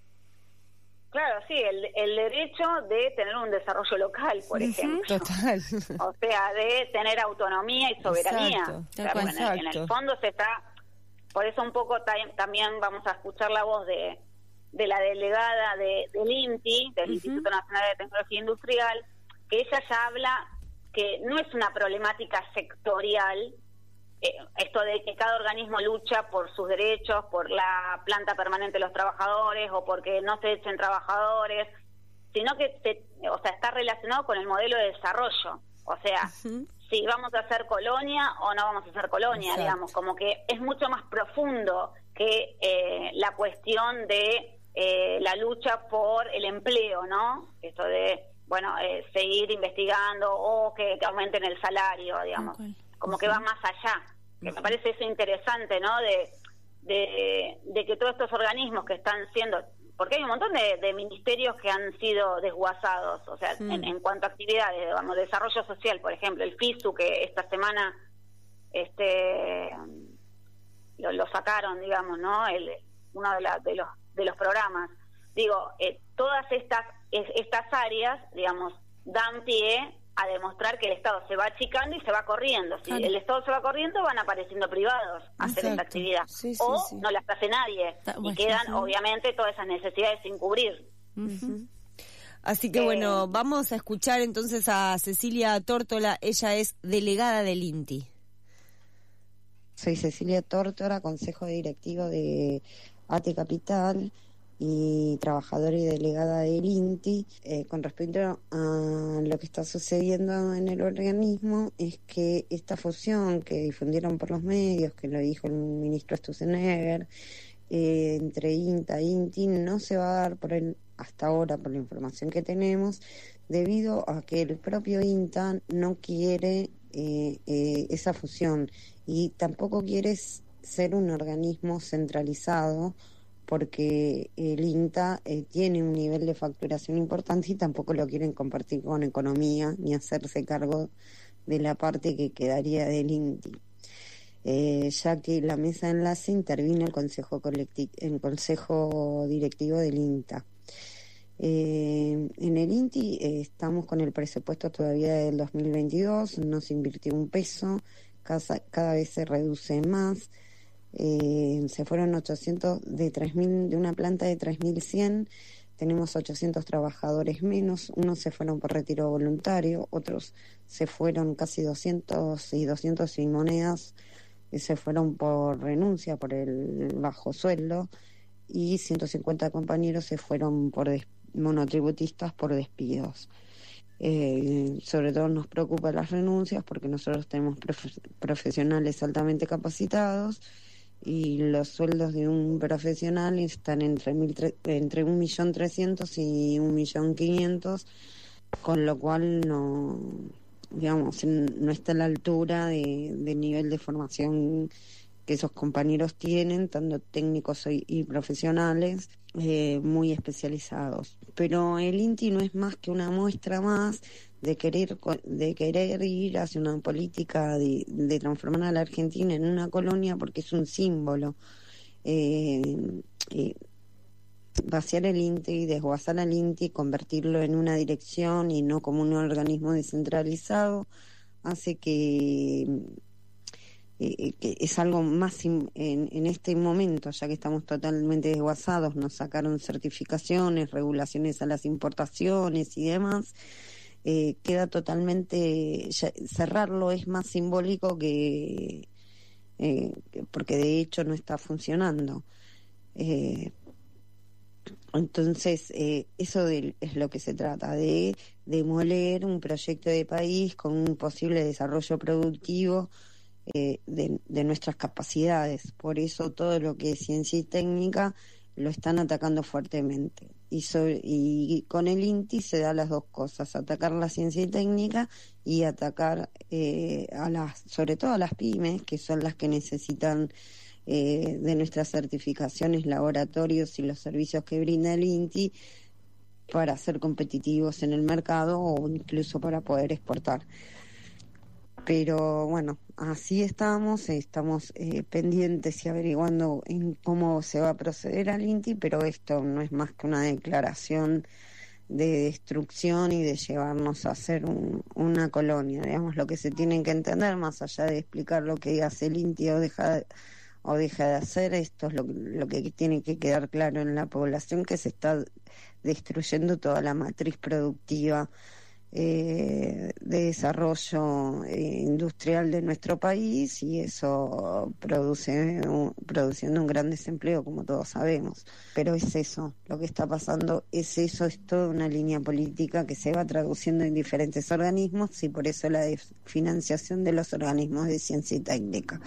Claro, sí, el, el derecho de tener un desarrollo local, por uh-huh. ejemplo. Total. O sea, de tener autonomía y soberanía. Exacto, o sea, bueno, en, en el fondo se está... Por eso un poco ta- también vamos a escuchar la voz de, de la delegada de, del I N T I, del uh-huh. Instituto Nacional de Tecnología Industrial, que ella ya habla que no es una problemática sectorial, eh, esto de que cada organismo lucha por sus derechos, por la planta permanente de los trabajadores o porque no se echen trabajadores, sino que se, o sea, está relacionado con el modelo de desarrollo. O sea, uh-huh. si vamos a hacer colonia o no vamos a hacer colonia, Exacto. digamos, como que es mucho más profundo que eh, la cuestión de eh, la lucha por el empleo, ¿no? Esto de, bueno, eh, seguir investigando o que, que aumenten el salario, digamos, okay. como uh-huh. que va más allá. Que uh-huh. me parece eso interesante, ¿no? De, de, de que todos estos organismos que están siendo... Porque hay un montón de, de ministerios que han sido desguazados, o sea, mm. en, en cuanto a actividades, digamos, desarrollo social, por ejemplo, el FISU, que esta semana este lo, lo sacaron, digamos, ¿no? El, uno de, la, de los de los programas. Digo, eh, todas estas es, estas áreas, digamos, dan pie a demostrar que el Estado se va achicando y se va corriendo. Si claro. el Estado se va corriendo, van apareciendo privados a hacer esta actividad. Sí, sí, o sí. no las hace nadie. Está, y bueno, quedan, sí. obviamente, todas esas necesidades sin cubrir. Uh-huh. Así que, eh, bueno, vamos a escuchar entonces a Cecilia Tórtola. Ella es delegada del I N T I. Soy Cecilia Tórtola, consejo directivo de A T Capital y trabajadora y delegada del I N T I. Eh, con respecto a lo que está sucediendo en el organismo, es que esta fusión que difundieron por los medios, que lo dijo el ministro Sturzenegger, eh, entre INTA e I N T I, no se va a dar por el, hasta ahora, por la información que tenemos, debido a que el propio INTA no quiere eh, eh, esa fusión y tampoco quiere ser un organismo centralizado, porque el INTA eh, tiene un nivel de facturación importante y tampoco lo quieren compartir con economía ni hacerse cargo de la parte que quedaría del I N T I, eh, ya que la mesa de enlace intervino el consejo colecti- el consejo directivo del INTA. Eh, en el I N T I eh, estamos con el presupuesto todavía del dos mil veintidós, no se invirtió un peso, cada, cada vez se reduce más. Eh, se fueron ochocientos de tres mil, de una planta de tres mil cien, tenemos ochocientos trabajadores menos, unos se fueron por retiro voluntario, otros se fueron casi doscientos y doscientos y monedas, y se fueron por renuncia, por el bajo sueldo, y ciento cincuenta compañeros se fueron por des- monotributistas por despidos. Eh, sobre todo nos preocupa las renuncias porque nosotros tenemos profe- profesionales altamente capacitados y los sueldos de un profesional están entre mil tre- entre un millón trescientos y un millón quinientos, con lo cual no, digamos, no está a la altura de, del nivel de formación que esos compañeros tienen, tanto técnicos y, y profesionales, eh, muy especializados. Pero el I N T I no es más que una muestra más de querer de querer ir hacia una política de, de transformar a la Argentina en una colonia, porque es un símbolo. Eh, eh, vaciar el I N T I, desguazar al I N T I, convertirlo en una dirección y no como un organismo descentralizado, hace que, eh, que es algo más in, en, en este momento, ya que estamos totalmente desguazados, nos sacaron certificaciones, regulaciones a las importaciones y demás. Eh, queda totalmente, ya, cerrarlo es más simbólico que, eh, porque de hecho no está funcionando. Eh, Entonces, eh, eso de, es lo que se trata, de demoler un proyecto de país con un posible desarrollo productivo eh, de, de nuestras capacidades. Por eso todo lo que es ciencia y técnica lo están atacando fuertemente. Y, sobre, y con el INTI se da las dos cosas, atacar la ciencia y técnica y atacar eh, a las, sobre todo a las pymes, que son las que necesitan Eh, de nuestras certificaciones, laboratorios y los servicios que brinda el INTI para ser competitivos en el mercado o incluso para poder exportar. Pero bueno, así estamos, estamos eh, pendientes y averiguando en cómo se va a proceder al INTI, pero esto no es más que una declaración de destrucción y de llevarnos a ser un, una colonia, digamos, lo que se tiene que entender, más allá de explicar lo que hace el INTI o deja de o deja de hacer, esto es lo, lo que tiene que quedar claro en la población, que se está destruyendo toda la matriz productiva eh, de desarrollo eh, industrial de nuestro país, y eso produce un, produciendo un gran desempleo, como todos sabemos. Pero es eso, lo que está pasando es eso, es toda una línea política que se va traduciendo en diferentes organismos, y por eso la financiación de los organismos de ciencia y técnica.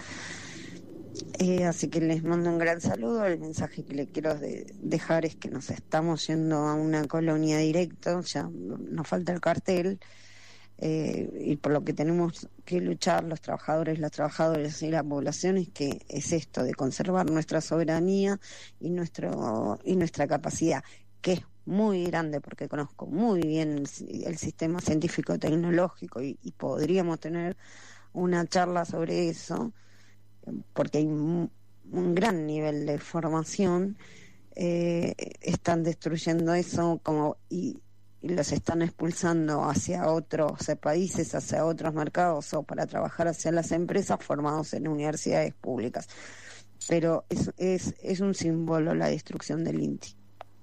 Eh, así que les mando un gran saludo. El mensaje que les quiero de, dejar es que nos estamos yendo a una colonia directa, ya nos falta el cartel, eh, y por lo que tenemos que luchar los trabajadores, las trabajadoras y la población es que es esto, de conservar nuestra soberanía y nuestro y nuestra capacidad, que es muy grande, porque conozco muy bien el, el sistema científico tecnológico y, y podríamos tener una charla sobre eso, porque hay un, un gran nivel de formación. Eh, están destruyendo eso como y, y los están expulsando hacia otros eh, países, hacia otros mercados, o para trabajar hacia las empresas formados en universidades públicas. Pero es, es, es un símbolo la destrucción del INTI.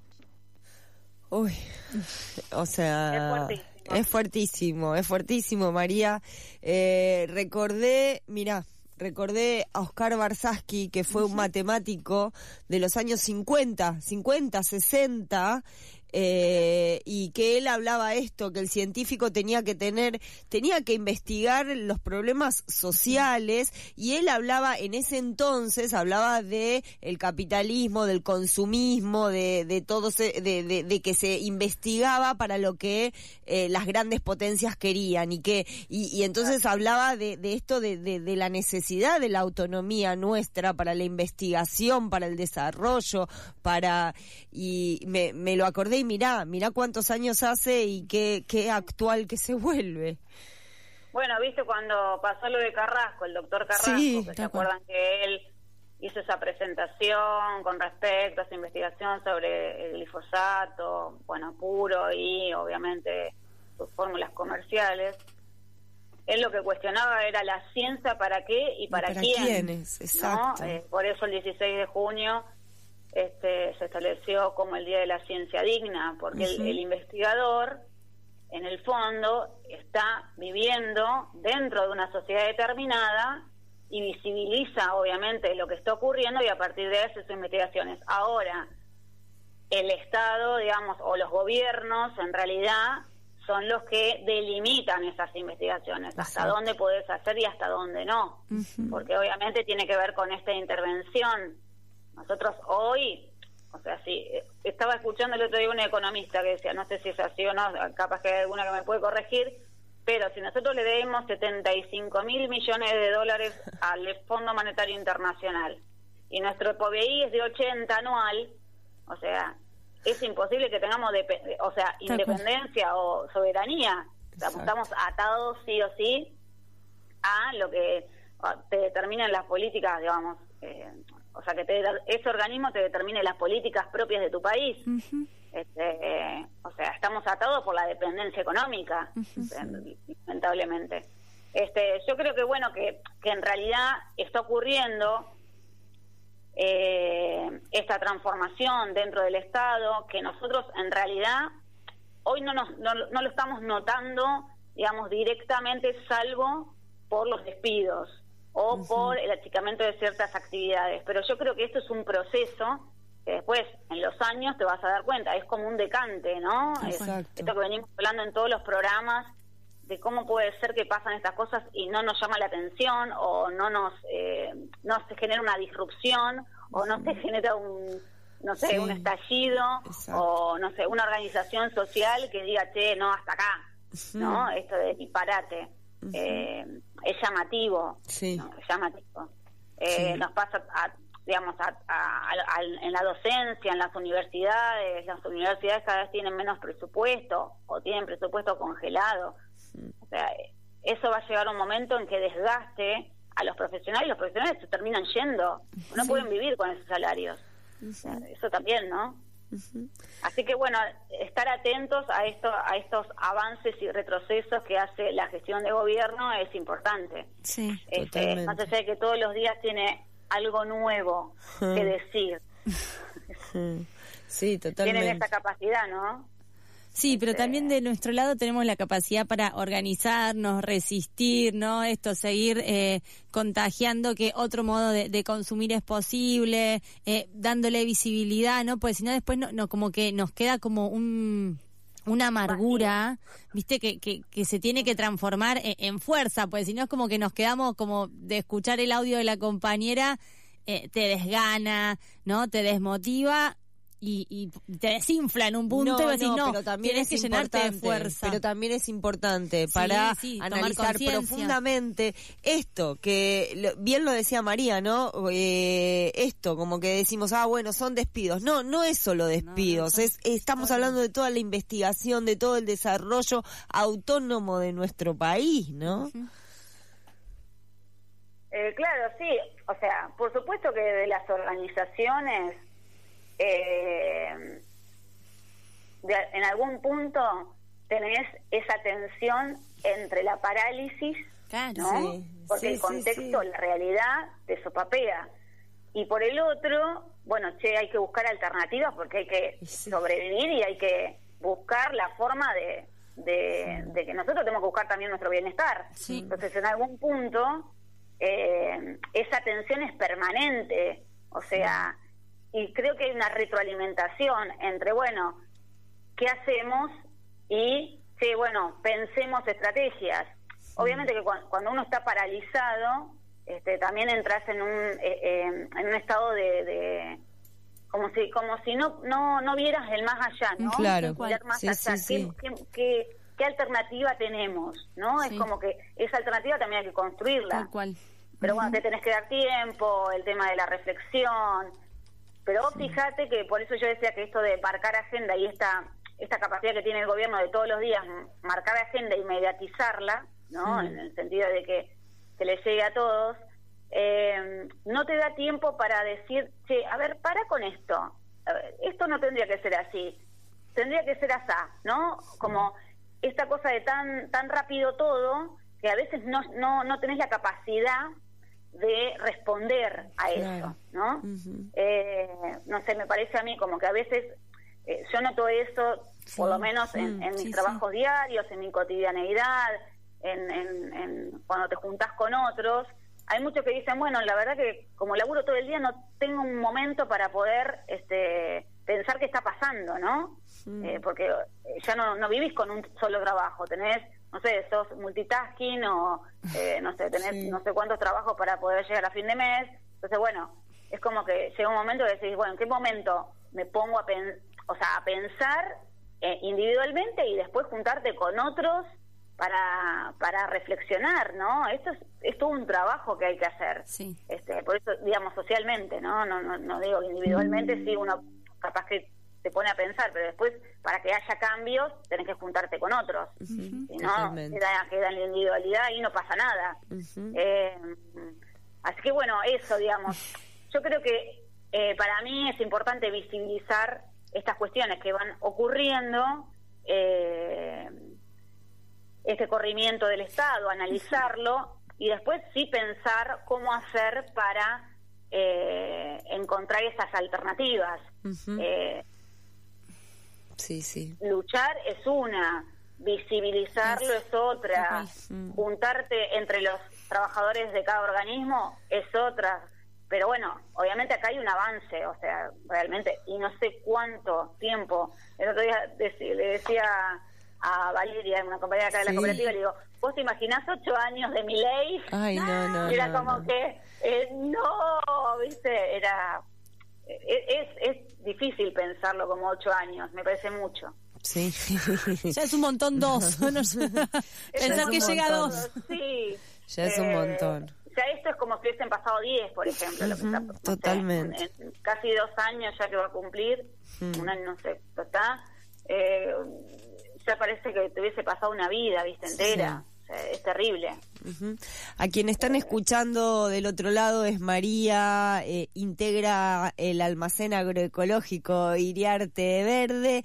Uy, o sea... Es fuertísimo, es fuertísimo, María. Eh, recordé, mirá, recordé a Oscar Barsaski, que fue un matemático de los años cincuenta, cincuenta, sesenta, eh, y que él hablaba esto, que el científico tenía que tener, tenía que investigar los problemas sociales, y él hablaba en ese entonces, hablaba de el capitalismo, del consumismo, de, de todo, se, de, de, de que se investigaba para lo que eh, las grandes potencias querían, y que y, y entonces hablaba de, de esto de, de, de la necesidad de la autonomía nuestra para la investigación, para el desarrollo, para y me, me lo acordé. Y mirá, mirá cuántos años hace y qué, qué actual que se vuelve. Bueno, viste cuando pasó lo de Carrasco, el doctor Carrasco, sí, que se acuerdan que él hizo esa presentación con respecto a esa investigación sobre el glifosato, bueno, puro, y obviamente sus fórmulas comerciales. Él lo que cuestionaba era la ciencia para qué y para, ¿Y para quién. quiénes, exacto. ¿No? Eh, por eso el dieciséis de junio Este, se estableció como el Día de la Ciencia Digna, porque uh-huh. el, el investigador, en el fondo, está viviendo dentro de una sociedad determinada y visibiliza, obviamente, lo que está ocurriendo, y a partir de eso hace investigaciones. Ahora, el Estado, digamos, o los gobiernos, en realidad, son los que delimitan esas investigaciones, uh-huh. hasta dónde podés hacer y hasta dónde no, uh-huh. porque obviamente tiene que ver con esta intervención. Nosotros hoy, o sea, sí, estaba escuchando el otro día un economista que decía, no sé si es así o no, capaz que hay alguna que me puede corregir, pero si nosotros le debemos setenta y cinco mil millones de dólares al Fondo Monetario Internacional y nuestro P B I es de ochenta anual, o sea, es imposible que tengamos, de, o sea, independencia o soberanía. O sea, estamos atados sí o sí a lo que te determinan las políticas, digamos, eh, o sea, que te, ese organismo te determine las políticas propias de tu país. Uh-huh. Este, eh, o sea, estamos atados por la dependencia económica, uh-huh. lamentablemente. Este, yo creo que, bueno, que, que en realidad está ocurriendo eh, esta transformación dentro del Estado, que nosotros en realidad hoy no, nos, no, no lo estamos notando, digamos, directamente, salvo por los despidos o uh-huh. por el achicamiento de ciertas actividades. Pero yo creo que esto es un proceso que después, en los años, te vas a dar cuenta, es como un decante, ¿no? Exacto. Es, esto que venimos hablando en todos los programas, de cómo puede ser que pasan estas cosas y no nos llama la atención, o no nos eh, no se genera una disrupción, o no se genera un, no sé, Sí. un estallido, Exacto. o no sé, una organización social que diga, che, no, hasta acá, Ujú. ¿no? Esto de disparate. Ujú. Eh, es llamativo, Sí. ¿no? Es llamativo. Eh, Sí. Nos pasa, a, digamos, a, a- a- en la docencia, en las universidades, las universidades cada vez tienen menos presupuesto, o tienen presupuesto congelado. O sea, eso va a llegar un momento en que desgaste a los profesionales, y los profesionales se terminan yendo, no Sí. pueden vivir con esos salarios. O sea, eso también, ¿no? Así que bueno, estar atentos a esto, a estos avances y retrocesos que hace la gestión de gobierno es importante. Sí, Este, más allá de que todos los días tiene algo nuevo que decir. Sí, totalmente. Tienen esa capacidad, ¿no? Sí, pero también de nuestro lado tenemos la capacidad para organizarnos, resistir, ¿no? Esto, seguir eh, contagiando que otro modo de, de consumir es posible, eh, dándole visibilidad, ¿no? Pues si no después no, no como que nos queda como un una amargura, viste, que, que, que se tiene que transformar en, en fuerza, pues si no es como que nos quedamos como de escuchar el audio de la compañera, eh, te desgana, ¿no? Te desmotiva. Y, y te desinfla en un punto No, y vos decís, no, no, pero también tienes es que llenarte de importante, fuerza. Pero también es importante Sí, para sí, tomar analizar conciencia. profundamente esto, que lo- bien lo decía María, ¿no? Eh, esto, como que decimos, ah, bueno, son despidos. No, no es solo despidos, es estamos hablando de toda la investigación, de todo el desarrollo autónomo de nuestro país, ¿no? Eh, claro, sí. O sea, por supuesto que de las organizaciones, eh, de, en algún punto tenés esa tensión entre la parálisis, ¿no? Sí, Porque sí, el sí, contexto, sí. la realidad, te sopapea. Y por el otro, bueno, che, hay que buscar alternativas porque hay que sobrevivir y hay que buscar la forma de, de, de que nosotros tenemos que buscar también nuestro bienestar. Entonces, en algún punto, eh, esa tensión es permanente, o sea, y creo que hay una retroalimentación entre, bueno, ¿qué hacemos? Y, sí, bueno, pensemos estrategias. Obviamente que cu- cuando uno está paralizado, este, también entras en un eh, eh, en un estado de, de como si como si no no no vieras el más allá, ¿no? Claro. Mirar más Sí, allá. sí, sí. ¿Qué, qué, qué, qué alternativa tenemos, no? Sí. Es como que esa alternativa también hay que construirla. Tal cual. Pero bueno, te tenés que dar tiempo, el tema de la reflexión. Pero vos fíjate que por eso yo decía que esto de marcar agenda y esta esta capacidad que tiene el gobierno de todos los días marcar agenda y mediatizarla, ¿no? Mm. En el sentido de que, que le llegue a todos, eh, no te da tiempo para decir, che, a ver, para con esto. A ver, esto no tendría que ser así. Tendría que ser así, ¿no? Como esta cosa de tan tan rápido todo, que a veces no no, no tenés la capacidad de responder a Claro. eso, ¿no? eh, no sé, me parece a mí como que a veces eh, yo noto eso, por lo menos en, en mis sí, trabajos diarios, en mi cotidianeidad, en, en, en cuando te juntás con otros. Hay muchos que dicen, bueno, la verdad que como laburo todo el día no tengo un momento para poder este pensar qué está pasando, ¿no? Eh, porque ya no, no vivís con un solo trabajo, tenés, no sé, sos multitasking o, eh, no sé, tenés Sí. no sé cuántos trabajos para poder llegar a fin de mes. Entonces, bueno, es como que llega un momento que decís, bueno, ¿en qué momento me pongo a, pen o sea, a pensar eh, individualmente y después juntarte con otros para para reflexionar, ¿no? Esto es, es todo un trabajo que hay que hacer. Sí. Este, por eso, digamos, socialmente, ¿no? No, no, no digo que individualmente, sí, uno capaz que se pone a pensar, pero después, para que haya cambios, tenés que juntarte con otros. Si no, Totalmente. queda, queda en la individualidad y no pasa nada. Ujú. Eh, así que bueno, eso, digamos. Yo creo que eh, para mí es importante visibilizar estas cuestiones que van ocurriendo, eh, este corrimiento del Estado, analizarlo y después sí pensar cómo hacer para eh, encontrar esas alternativas. Ujú. Eh, Sí, sí. luchar es una, visibilizarlo es otra, Mm. juntarte entre los trabajadores de cada organismo es otra, pero bueno, obviamente acá hay un avance, o sea, realmente, y no sé cuánto tiempo. El otro día dec- le decía a Valeria, una compañera acá de la Sí. cooperativa, le digo, ¿vos te imaginás ocho años de Milei? Ay, no, no, Y era no, como no. que, eh, no, viste, era... Es, es difícil pensarlo como ocho años, me parece mucho. Sí. Ya es un montón dos. No, pensar que llega a dos. Sí. Ya es un Eh, montón. O sea, esto es como si hubiesen pasado diez, por ejemplo. Lo que está, no sé, Totalmente. en, en casi dos años ya que va a cumplir, Mm. un año, no sé, está, eh, ya parece que te hubiese pasado una vida, viste, entera. O sea, es terrible. Ujú. A quien están escuchando del otro lado es María, eh, integra el almacén agroecológico Iriarte Verde.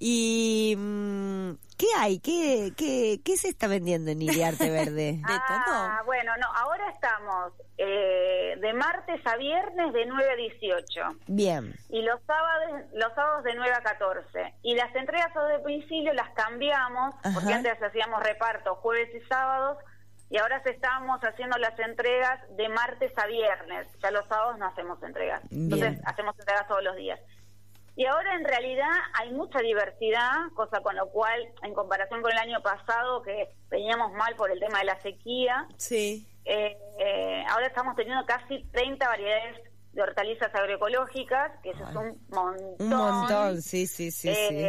Y mm, ¿qué hay? ¿Qué, qué, ¿Qué se está vendiendo en Iriarte Verde? Ah, bueno, no, ahora estamos eh, de martes a viernes de nueve a dieciocho. Bien. Y los sábados, los sábados de nueve a catorce. Y las entregas a domicilio las cambiamos, porque Ajá. antes hacíamos reparto jueves y sábados, y ahora se estamos haciendo las entregas de martes a viernes. Ya los sábados no hacemos entregas. Entonces Bien. hacemos entregas todos los días. Y ahora en realidad hay mucha diversidad, cosa con lo cual, en comparación con el año pasado, que veníamos mal por el tema de la sequía, sí. eh, eh, ahora estamos teniendo casi treinta variedades de hortalizas agroecológicas, que eso es un montón. Un montón, sí, sí, sí, Eh, sí.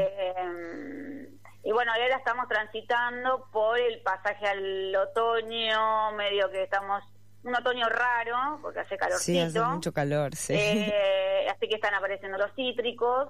eh, y bueno, ahora estamos transitando por el pasaje al otoño, medio que estamos, un otoño raro, porque hace calorcito. Sí, hace mucho calor, sí. Eh, así que están apareciendo los cítricos.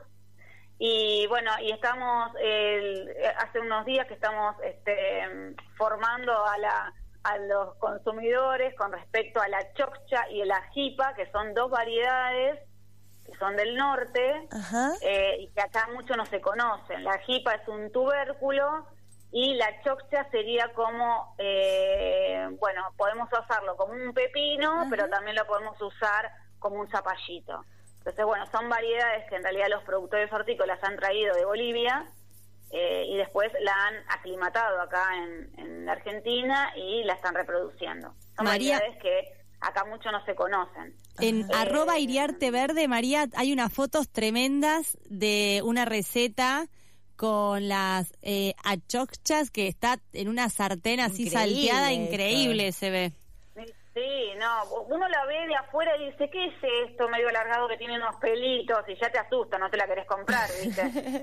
Y bueno, y estamos, el, hace unos días que estamos este, formando a la a los consumidores con respecto a la choccha y la jipa, que son dos variedades que son del norte, eh, y que acá mucho no se conocen. La jipa es un tubérculo y la choccha sería como, eh, bueno, podemos usarlo como un pepino, Ajá. pero también lo podemos usar como un zapallito. Entonces, bueno, son variedades que en realidad los productores hortícolas han traído de Bolivia, eh, y después la han aclimatado acá en, en Argentina y la están reproduciendo. Son María- variedades que acá mucho no se conocen. En Eh, arroba Iriarte Verde, María, hay unas fotos tremendas de una receta con las eh, achochas que está en una sartén así Increíble salteada, esto. increíble se ve. Sí, no, uno la ve de afuera y dice, ¿qué es esto medio alargado que tiene unos pelitos? Y ya te asusta, no te la querés comprar, ¿viste?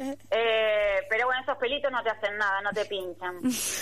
eh, pero bueno, esos pelitos no te hacen nada, no te pinchan.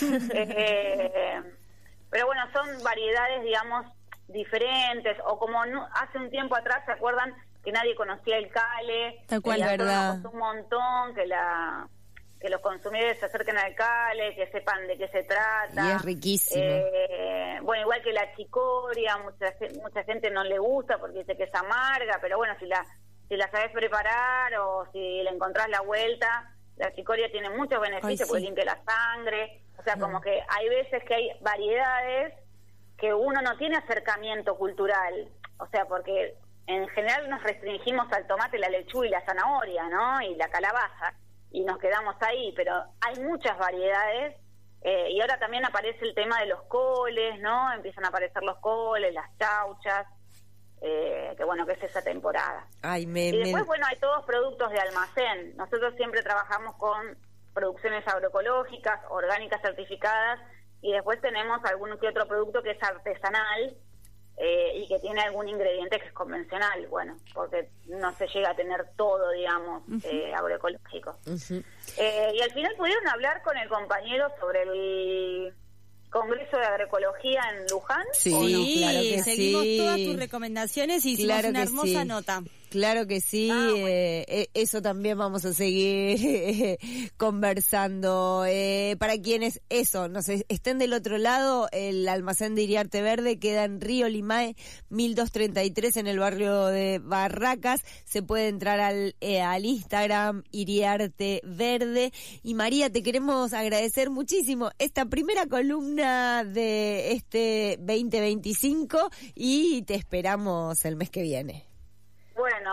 eh, pero bueno, son variedades, digamos, diferentes, o como no, hace un tiempo atrás, ¿se acuerdan que nadie conocía el cale? Tal cual, En la zona verdad. costó un montón que la que los consumidores se acerquen al cale, que sepan de qué se trata. Y es riquísimo. Eh, bueno, igual que la chicoria, mucha, ge- mucha gente no le gusta porque dice que es amarga, pero bueno, si la si la sabes preparar o si le encontrás la vuelta, la chicoria tiene muchos beneficios, Ay, porque sí. limpia la sangre, o sea, como que hay veces que hay variedades que uno no tiene acercamiento cultural, o sea, porque en general nos restringimos al tomate, la lechuga y la zanahoria, ¿no? Y la calabaza, y nos quedamos ahí, pero hay muchas variedades, eh, y ahora también aparece el tema de los coles, ¿no? Empiezan a aparecer los coles, las chauchas, eh, que bueno, que es esa temporada. Ay, me, Y me- después, bueno, hay todos productos de almacén. Nosotros siempre trabajamos con producciones agroecológicas, orgánicas certificadas, y después tenemos algún que otro producto que es artesanal, eh, y que tiene algún ingrediente que es convencional, bueno, porque no se llega a tener todo, digamos, eh, agroecológico. Ujú. Eh, y al final pudieron hablar con el compañero sobre el Congreso de Agroecología en Luján. Sí, ¿o no? claro que seguimos sí. todas tus recomendaciones y hicimos Claro una que hermosa sí. nota. Claro que sí, eh, eh, eso también vamos a seguir eh, conversando. Eh, para quienes, eso, no sé, estén del otro lado, el almacén de Iriarte Verde queda en Río Limae, mil doscientos treinta y tres, en el barrio de Barracas. Se puede entrar al, eh, al Instagram Iriarte Verde. Y María, te queremos agradecer muchísimo esta primera columna de este veinte veinticinco y te esperamos el mes que viene. Bueno,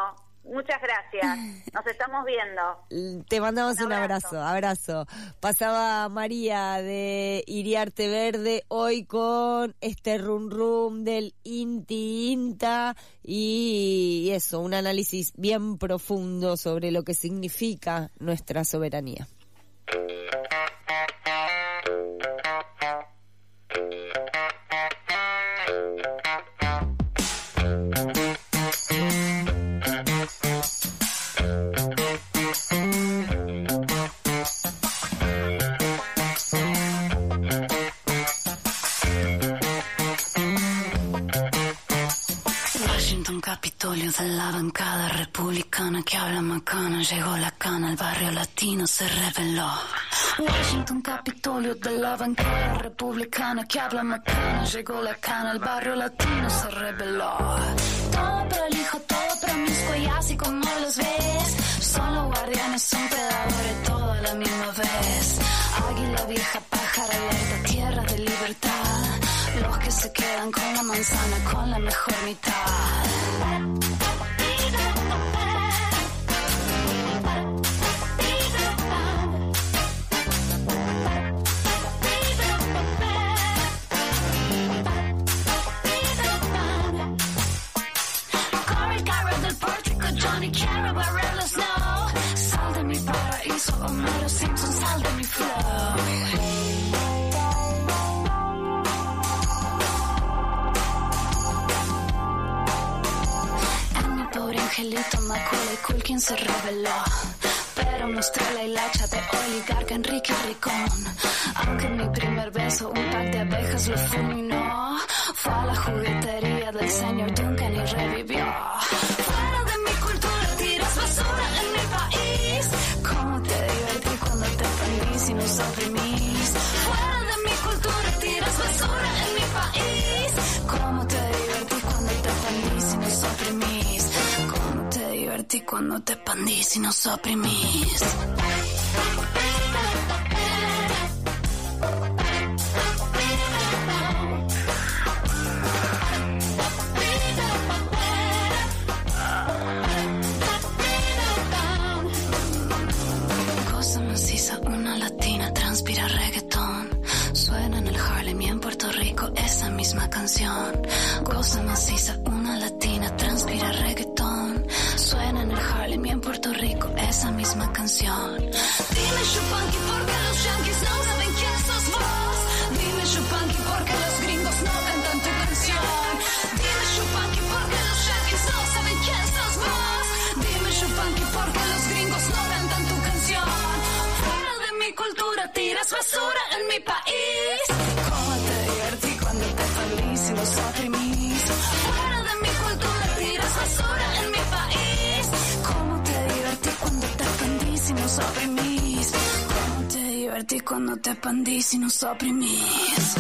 Muchas gracias. Nos estamos viendo. Te mandamos un, un abrazo. abrazo, abrazo. Pasaba María de Iriarte Verde hoy con este rum rum del Inti Inta y eso, un análisis bien profundo sobre lo que significa nuestra soberanía. Capitolio de la bancada republicana que habla macana, llegó la cana, el barrio latino se rebeló. Washington, Capitolio de la bancada republicana que habla macana, llegó la cana, el barrio latino se rebeló. Todo prolijo, todo promiscuo y así como los ves, son los guardianes, son predadores, todo a la misma vez. Águila vieja, pájaro alerta, tierra de libertad, los que se quedan con la manzana, con la mejor mitad. Corre, carro del pórtico, Johnny Carroll, Barrel Snow. Sal de mi paraíso, Homero Simpson, sal de mi flow. Angelito Macaulay Culkin se reveló, pero mostró la hilacha de oligarca Enrique Ricón. Aunque mi primer beso un par de abejas lo fulminó, fue a la juguetería del señor Duncan y revivió. Fuera de mi cultura tiras basura en mi país. ¿Cómo te divertí cuando te prendís y nos oprimís? Fuera de mi cultura tiras basura en mi país. ¿Cómo te divertí cuando te prendís y nos oprimís? Te divertí cuando te pandís y nos oprimís. Cosa maciza, una latina, transpira reggaetón. Suena en el Harlem y en Puerto Rico esa misma canción. Cosa maciza, una latina, transpira reggaetón. Suena en el Harlem y en Puerto Rico esa misma canción. Dime Chupanqui porque los yankees no saben quién sos vos. Dime Chupanqui porque los gringos no cantan tu canción. Dime Chupanqui porque los yankees no saben quién sos vos. Dime Chupanqui porque los gringos no cantan tu canción. Fuera de mi cultura tiras basura en mi país. ¿Cómo te divertí cuando te feliz y los oprimís? Fuera de mi cultura tiras basura en mi país. ¿Cómo te divertí cuando te pandís y nos oprimís? ¿Cómo te divertí cuando te pandís y nos oprimís?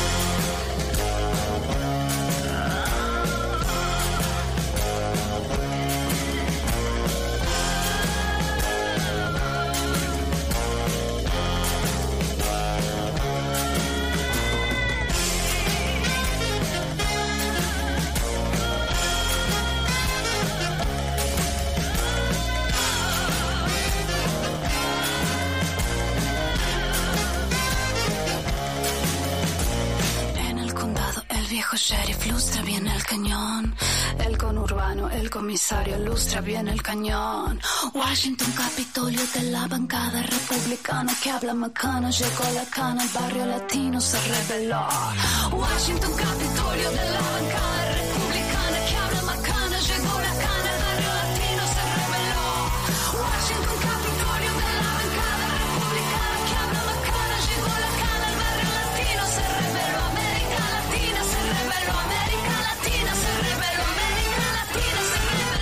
Viejo sheriff lustra bien el cañón. El conurbano, el comisario lustra bien el cañón. Washington, Capitolio de la bancada republicana que habla macana, llegó la cana, el barrio latino se rebeló. Washington, Capitolio de la bancada republicana que habla macana, llegó la cana, el barrio latino se rebeló. Washington, Capitolio de la bancada republicana que habla macana, llegó la cana, el barrio latino se rebeló. América Latina se rebeló, América Latina se rebeló, América Latina se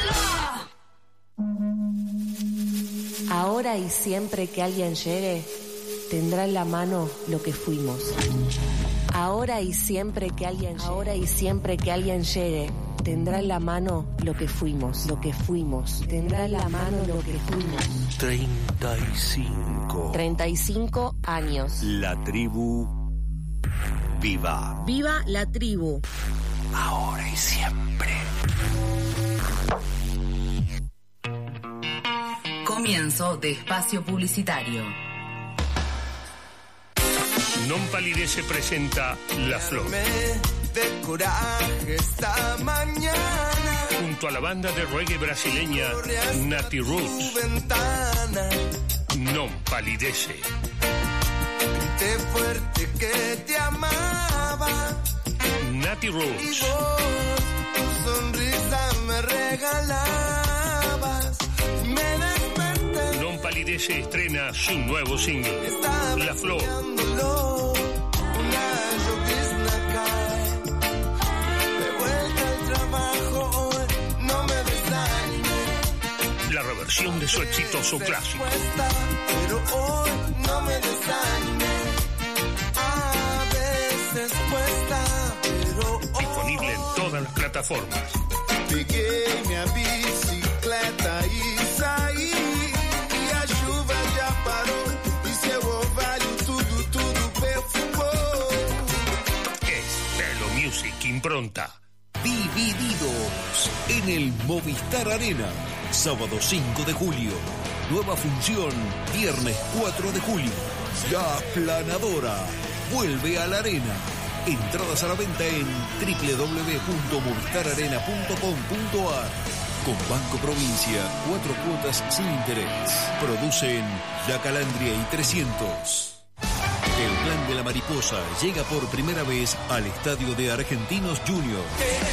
rebeló. Ahora y siempre que alguien llegue, tendrá en la mano lo que fuimos. Ahora y siempre que alguien llegue, ahora y siempre que alguien llegue, tendrá en la mano lo que fuimos, lo que fuimos. Tendrá en la mano lo que fuimos. treinta y cinco. treinta y cinco años. La tribu viva. Viva la tribu. Ahora y siempre. Comienzo de espacio publicitario. Non Palidece presenta La Flor. De coraje esta mañana. Junto a la banda de reggae brasileña Nati Roots. Non Palidece. Grité fuerte que te amaba. Nati Roots. Y vos, tu sonrisa me regalabas. Me desperté. Non Palidece estrena su nuevo single, Estaba La Flor. Una llovizna cae. De vuelta al trabajo hoy, no me desanimé. La reversión de su exitoso clásico. Pero hoy no me desanimé. A veces cuesta, pero hoy... Disponible en todas las plataformas. Peguei minha bicicleta e saí. E a chuva já parou. E seu orvalho tudo, tudo perfumou. Es Telo Music Impronta. Divididos en el Movistar Arena. Sábado cinco de julio. Nueva función, viernes cuatro de julio. La Planadora vuelve a la arena. Entradas a la venta en doble u doble u doble u punto movistar arena punto com punto a r. Con Banco Provincia, cuatro cuotas sin interés. Producen La Calandria y trescientos. El Plan de la Mariposa llega por primera vez al estadio de Argentinos Juniors.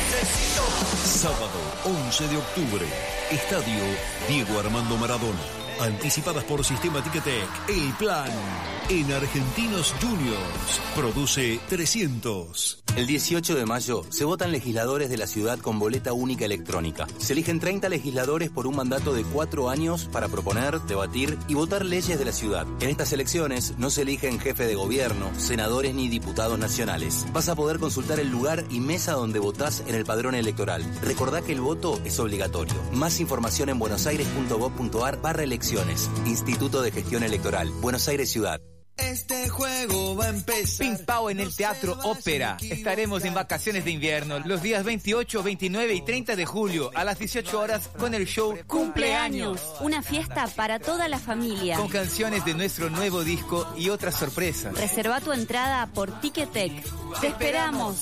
Sábado once de octubre. Estadio Diego Armando Maradona. Anticipadas por Sistema Ticketek. El Plan en Argentinos Juniors. Produce trescientos. El dieciocho de mayo se votan legisladores de la ciudad con boleta única electrónica. Se eligen treinta legisladores por un mandato de cuatro años para proponer, debatir y votar leyes de la ciudad. En estas elecciones no se eligen jefe de gobierno, senadores ni diputados nacionales. Vas a poder consultar el lugar y mesa donde votás en el padrón electoral. Recordá que el voto es obligatorio. Más información en buenosaires punto gov punto a r barra elecciones. Instituto de Gestión Electoral. Buenos Aires Ciudad. Este juego va a empezar. Ping Pao en el Teatro Ópera. Estaremos en vacaciones de invierno los días veintiocho, veintinueve y treinta de julio a las dieciocho horas con el show Cumpleaños, una fiesta para toda la familia. Con canciones de nuestro nuevo disco y otras sorpresas. Reserva tu entrada por Ticketek. ¡Te esperamos!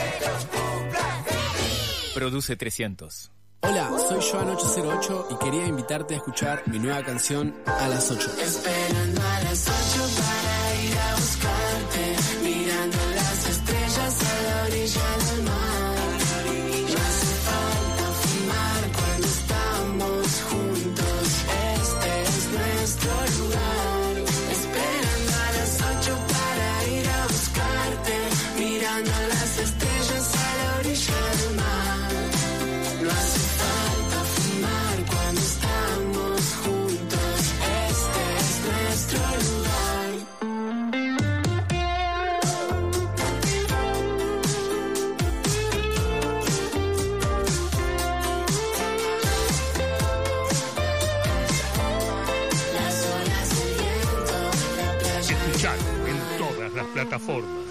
Produce trescientos. Hola, soy Joan ocho cero ocho y quería invitarte a escuchar mi nueva canción A las ocho. Esperando a las ocho para ir a buscarte, mirando las estrellas a la orilla del mar. No hace falta fumar cuando estamos juntos, este es nuestro lugar. Esperando a las ocho para ir a buscarte, mirando las estrellas a la orilla del mar. No hace falta fumar cuando estamos juntos, este es nuestro lugar. Las olas del viento, la playa. Escuchar en todas las plataformas.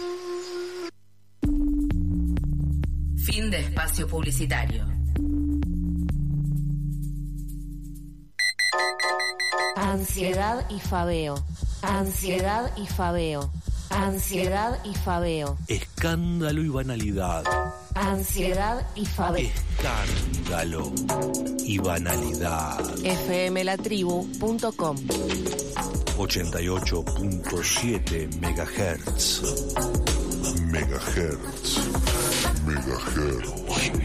Fin de espacio publicitario. Ansiedad y fabeo. Ansiedad y fabeo. Ansiedad y fabeo. Escándalo y banalidad. Ansiedad y fabeo. Escándalo y banalidad. F M la tribu punto com. ochenta y ocho punto siete megahertz. Megahertz. Megahertz.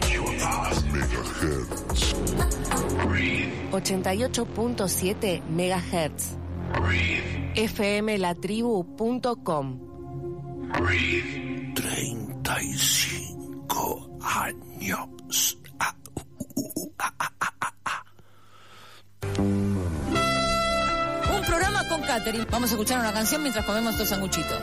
Megahertz. ochenta y ocho punto siete megahertz. F M la tribu punto com. treinta y cinco años. Ah, uh, uh, ah, ah, ah, ah. Un programa con catering. Vamos a escuchar una canción mientras comemos estos sanguchitos.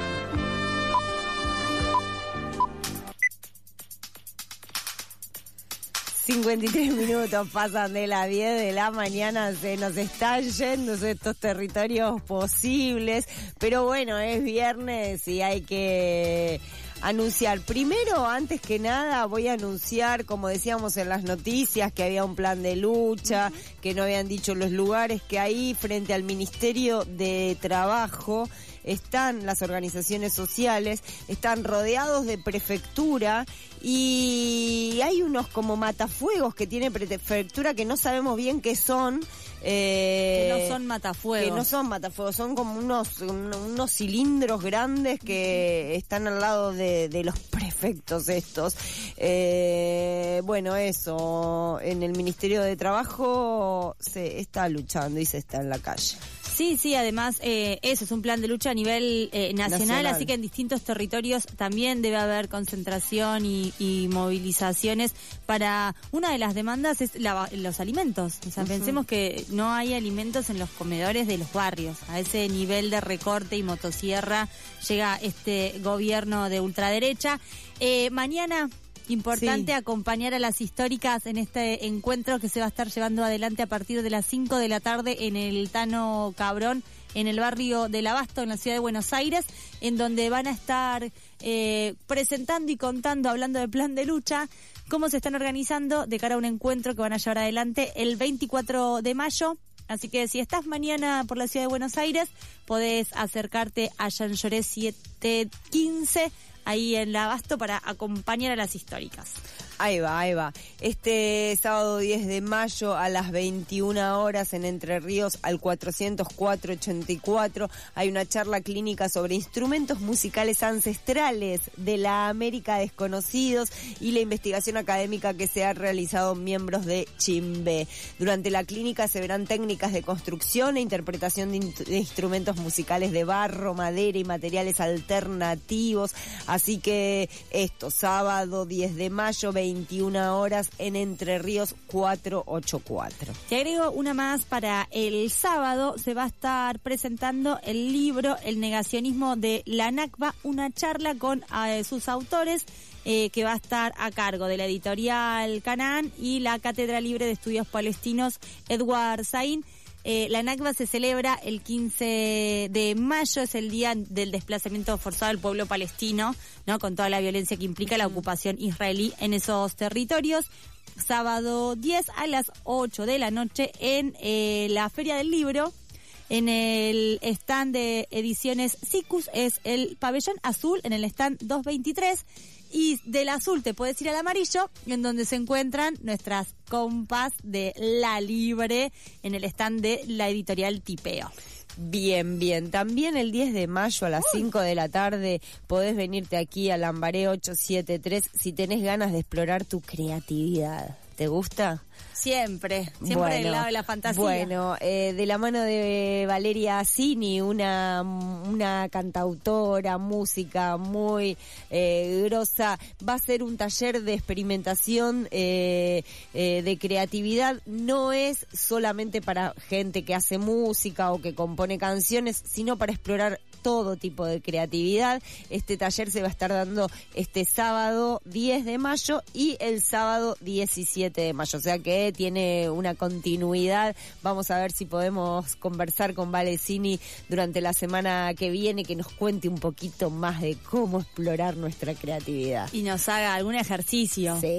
cincuenta y tres minutos pasan de las diez de la mañana, se nos están yendo estos territorios posibles, pero bueno, es viernes y hay que anunciar. Primero, antes que nada, voy a anunciar, como decíamos en las noticias, que había un plan de lucha, uh-huh. que no habían dicho los lugares, que ahí frente al Ministerio de Trabajo están las organizaciones sociales, están rodeados de prefectura y hay unos como matafuegos que tiene prefectura que no sabemos bien qué son. Eh, que no son matafuegos. Que no son matafuegos, son como unos, unos cilindros grandes que están al lado de, de los prefectos estos. Eh, bueno, eso, en el Ministerio de Trabajo se está luchando y se está en la calle. Sí, sí, además eh, eso es un plan de lucha a nivel eh, nacional, nacional, así que en distintos territorios también debe haber concentración y, y movilizaciones para... Una de las demandas es la, los alimentos, o sea, uh-huh. pensemos que no hay alimentos en los comedores de los barrios, a ese nivel de recorte y motosierra llega este gobierno de ultraderecha. Eh, mañana... Importante sí. acompañar a las históricas en este encuentro que se va a estar llevando adelante a partir de las cinco de la tarde en el Tano Cabrón, en el barrio del Abasto, en la ciudad de Buenos Aires, en donde van a estar eh, presentando y contando, hablando del plan de lucha, cómo se están organizando de cara a un encuentro que van a llevar adelante el veinticuatro de mayo. Así que si estás mañana por la ciudad de Buenos Aires, podés acercarte a Jean Lloré setecientos quince, ahí en el Abasto, para acompañar a las históricas. Ahí va, ahí va. Este sábado diez de mayo a las veintiuna horas en Entre Ríos al cuatrocientos cuatro ochenta y cuatro hay una charla clínica sobre instrumentos musicales ancestrales de la América desconocidos y la investigación académica que se ha realizado miembros de Chimbe. Durante la clínica se verán técnicas de construcción e interpretación de, in- de instrumentos musicales de barro, madera y materiales alternativos. Así que esto, sábado diez de mayo, veintiuna horas en Entre Ríos cuatrocientos ochenta y cuatro. Te agrego una más para el sábado. Se va a estar presentando el libro El negacionismo de la Nakba, una charla con eh, sus autores eh, que va a estar a cargo de la editorial Canaán y la Cátedra Libre de Estudios Palestinos Edward Said. Eh, la Nakba se celebra el quince de mayo, es el día del desplazamiento forzado del pueblo palestino, ¿no? Con toda la violencia que implica la ocupación israelí en esos territorios. Sábado diez a las ocho de la noche en eh, la Feria del Libro, en el stand de Ediciones Sicus, es el pabellón azul, en el stand doscientos veintitrés. Y del azul te puedes ir al amarillo, en donde se encuentran nuestras compas de La Libre en el stand de la editorial Tipeo. Bien, bien. También el diez de mayo a las cinco de la tarde podés venirte aquí a Lambaré ochocientos setenta y tres si tenés ganas de explorar tu creatividad. ¿Te gusta? Siempre, siempre bueno, del lado de la fantasía. Bueno, eh, de la mano de Valeria Cini, una, una cantautora, música muy eh, grosa, va a ser un taller de experimentación eh, eh, de creatividad. No es solamente para gente que hace música o que compone canciones, sino para explorar todo tipo de creatividad. Este taller se va a estar dando este sábado diez de mayo y el sábado diecisiete de mayo, o sea que tiene una continuidad. Vamos a ver si podemos conversar con Valecini durante la semana que viene, que nos cuente un poquito más de cómo explorar nuestra creatividad. Y nos haga algún ejercicio. Sí.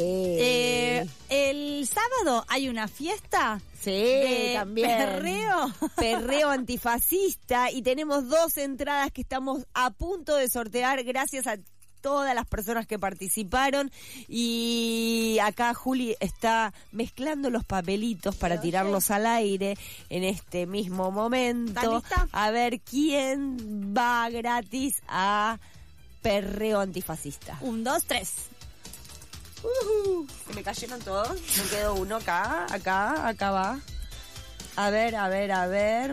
Eh, el sábado hay una fiesta. Sí, de también. Perreo. Perreo antifascista. Y tenemos dos entradas que estamos a punto de sortear gracias a todas las personas que participaron. Y acá Juli está mezclando los papelitos para tirarlos al aire en este mismo momento. A ver quién va gratis a Perreo antifascista. Un, dos, tres. Uh-huh. Se me cayeron todos. Me quedó uno acá, acá, acá va. A ver, a ver, a ver.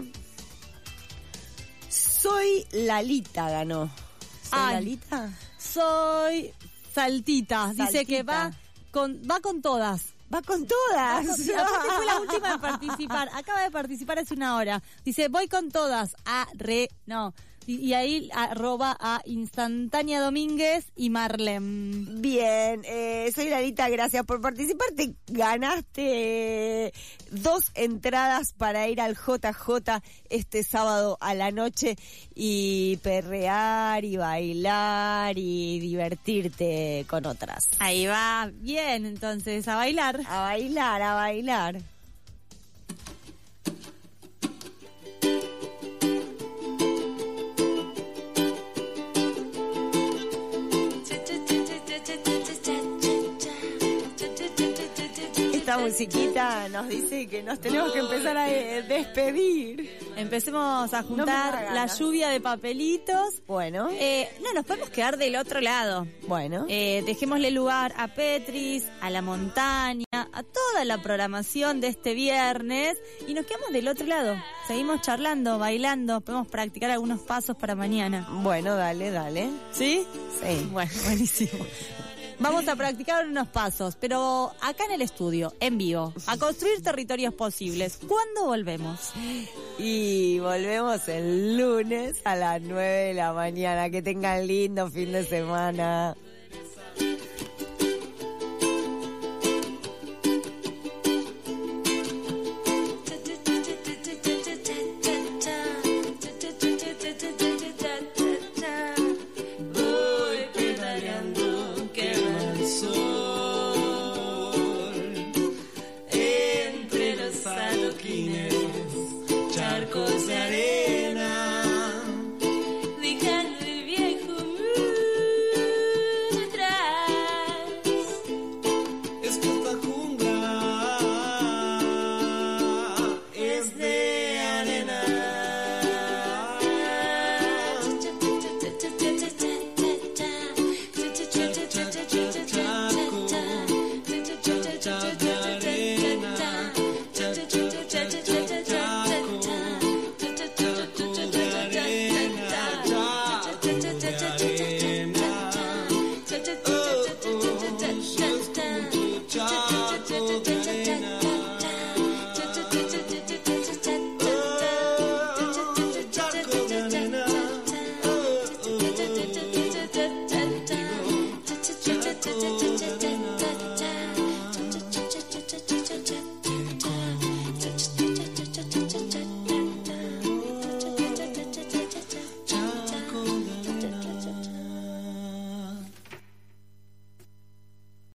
Soy Lalita ganó. ¿Soy Ay, Lalita? Soy Saltita. Saltita. Dice que va con, va con todas. Va con todas. Va con, aparte fue la última en participar. Acaba de participar hace una hora. Dice, voy con todas. Ah, re, no. Y, y ahí arroba a Instantánea Domínguez y Marlem. Bien, eh, soy Larita, gracias por participar. Te ganaste eh, dos entradas para ir al J J este sábado a la noche y perrear y bailar y divertirte con otras. Ahí va, bien, entonces, a bailar. A bailar, a bailar. Esta musiquita nos dice que nos tenemos que empezar a eh, despedir. Empecemos a juntar no la lluvia de papelitos. Bueno. Eh, no, nos podemos quedar del otro lado. Bueno. Eh, dejémosle lugar a Petris, a la montaña, a toda la programación de este viernes y nos quedamos del otro lado. Seguimos charlando, bailando, podemos practicar algunos pasos para mañana. Bueno, dale, dale. ¿Sí? Sí. Bueno, buenísimo. Vamos a practicar unos pasos, pero acá en el estudio, en vivo, a construir territorios posibles. ¿Cuándo volvemos? Y volvemos el lunes a las nueve de la mañana. Que tengan lindo fin de semana.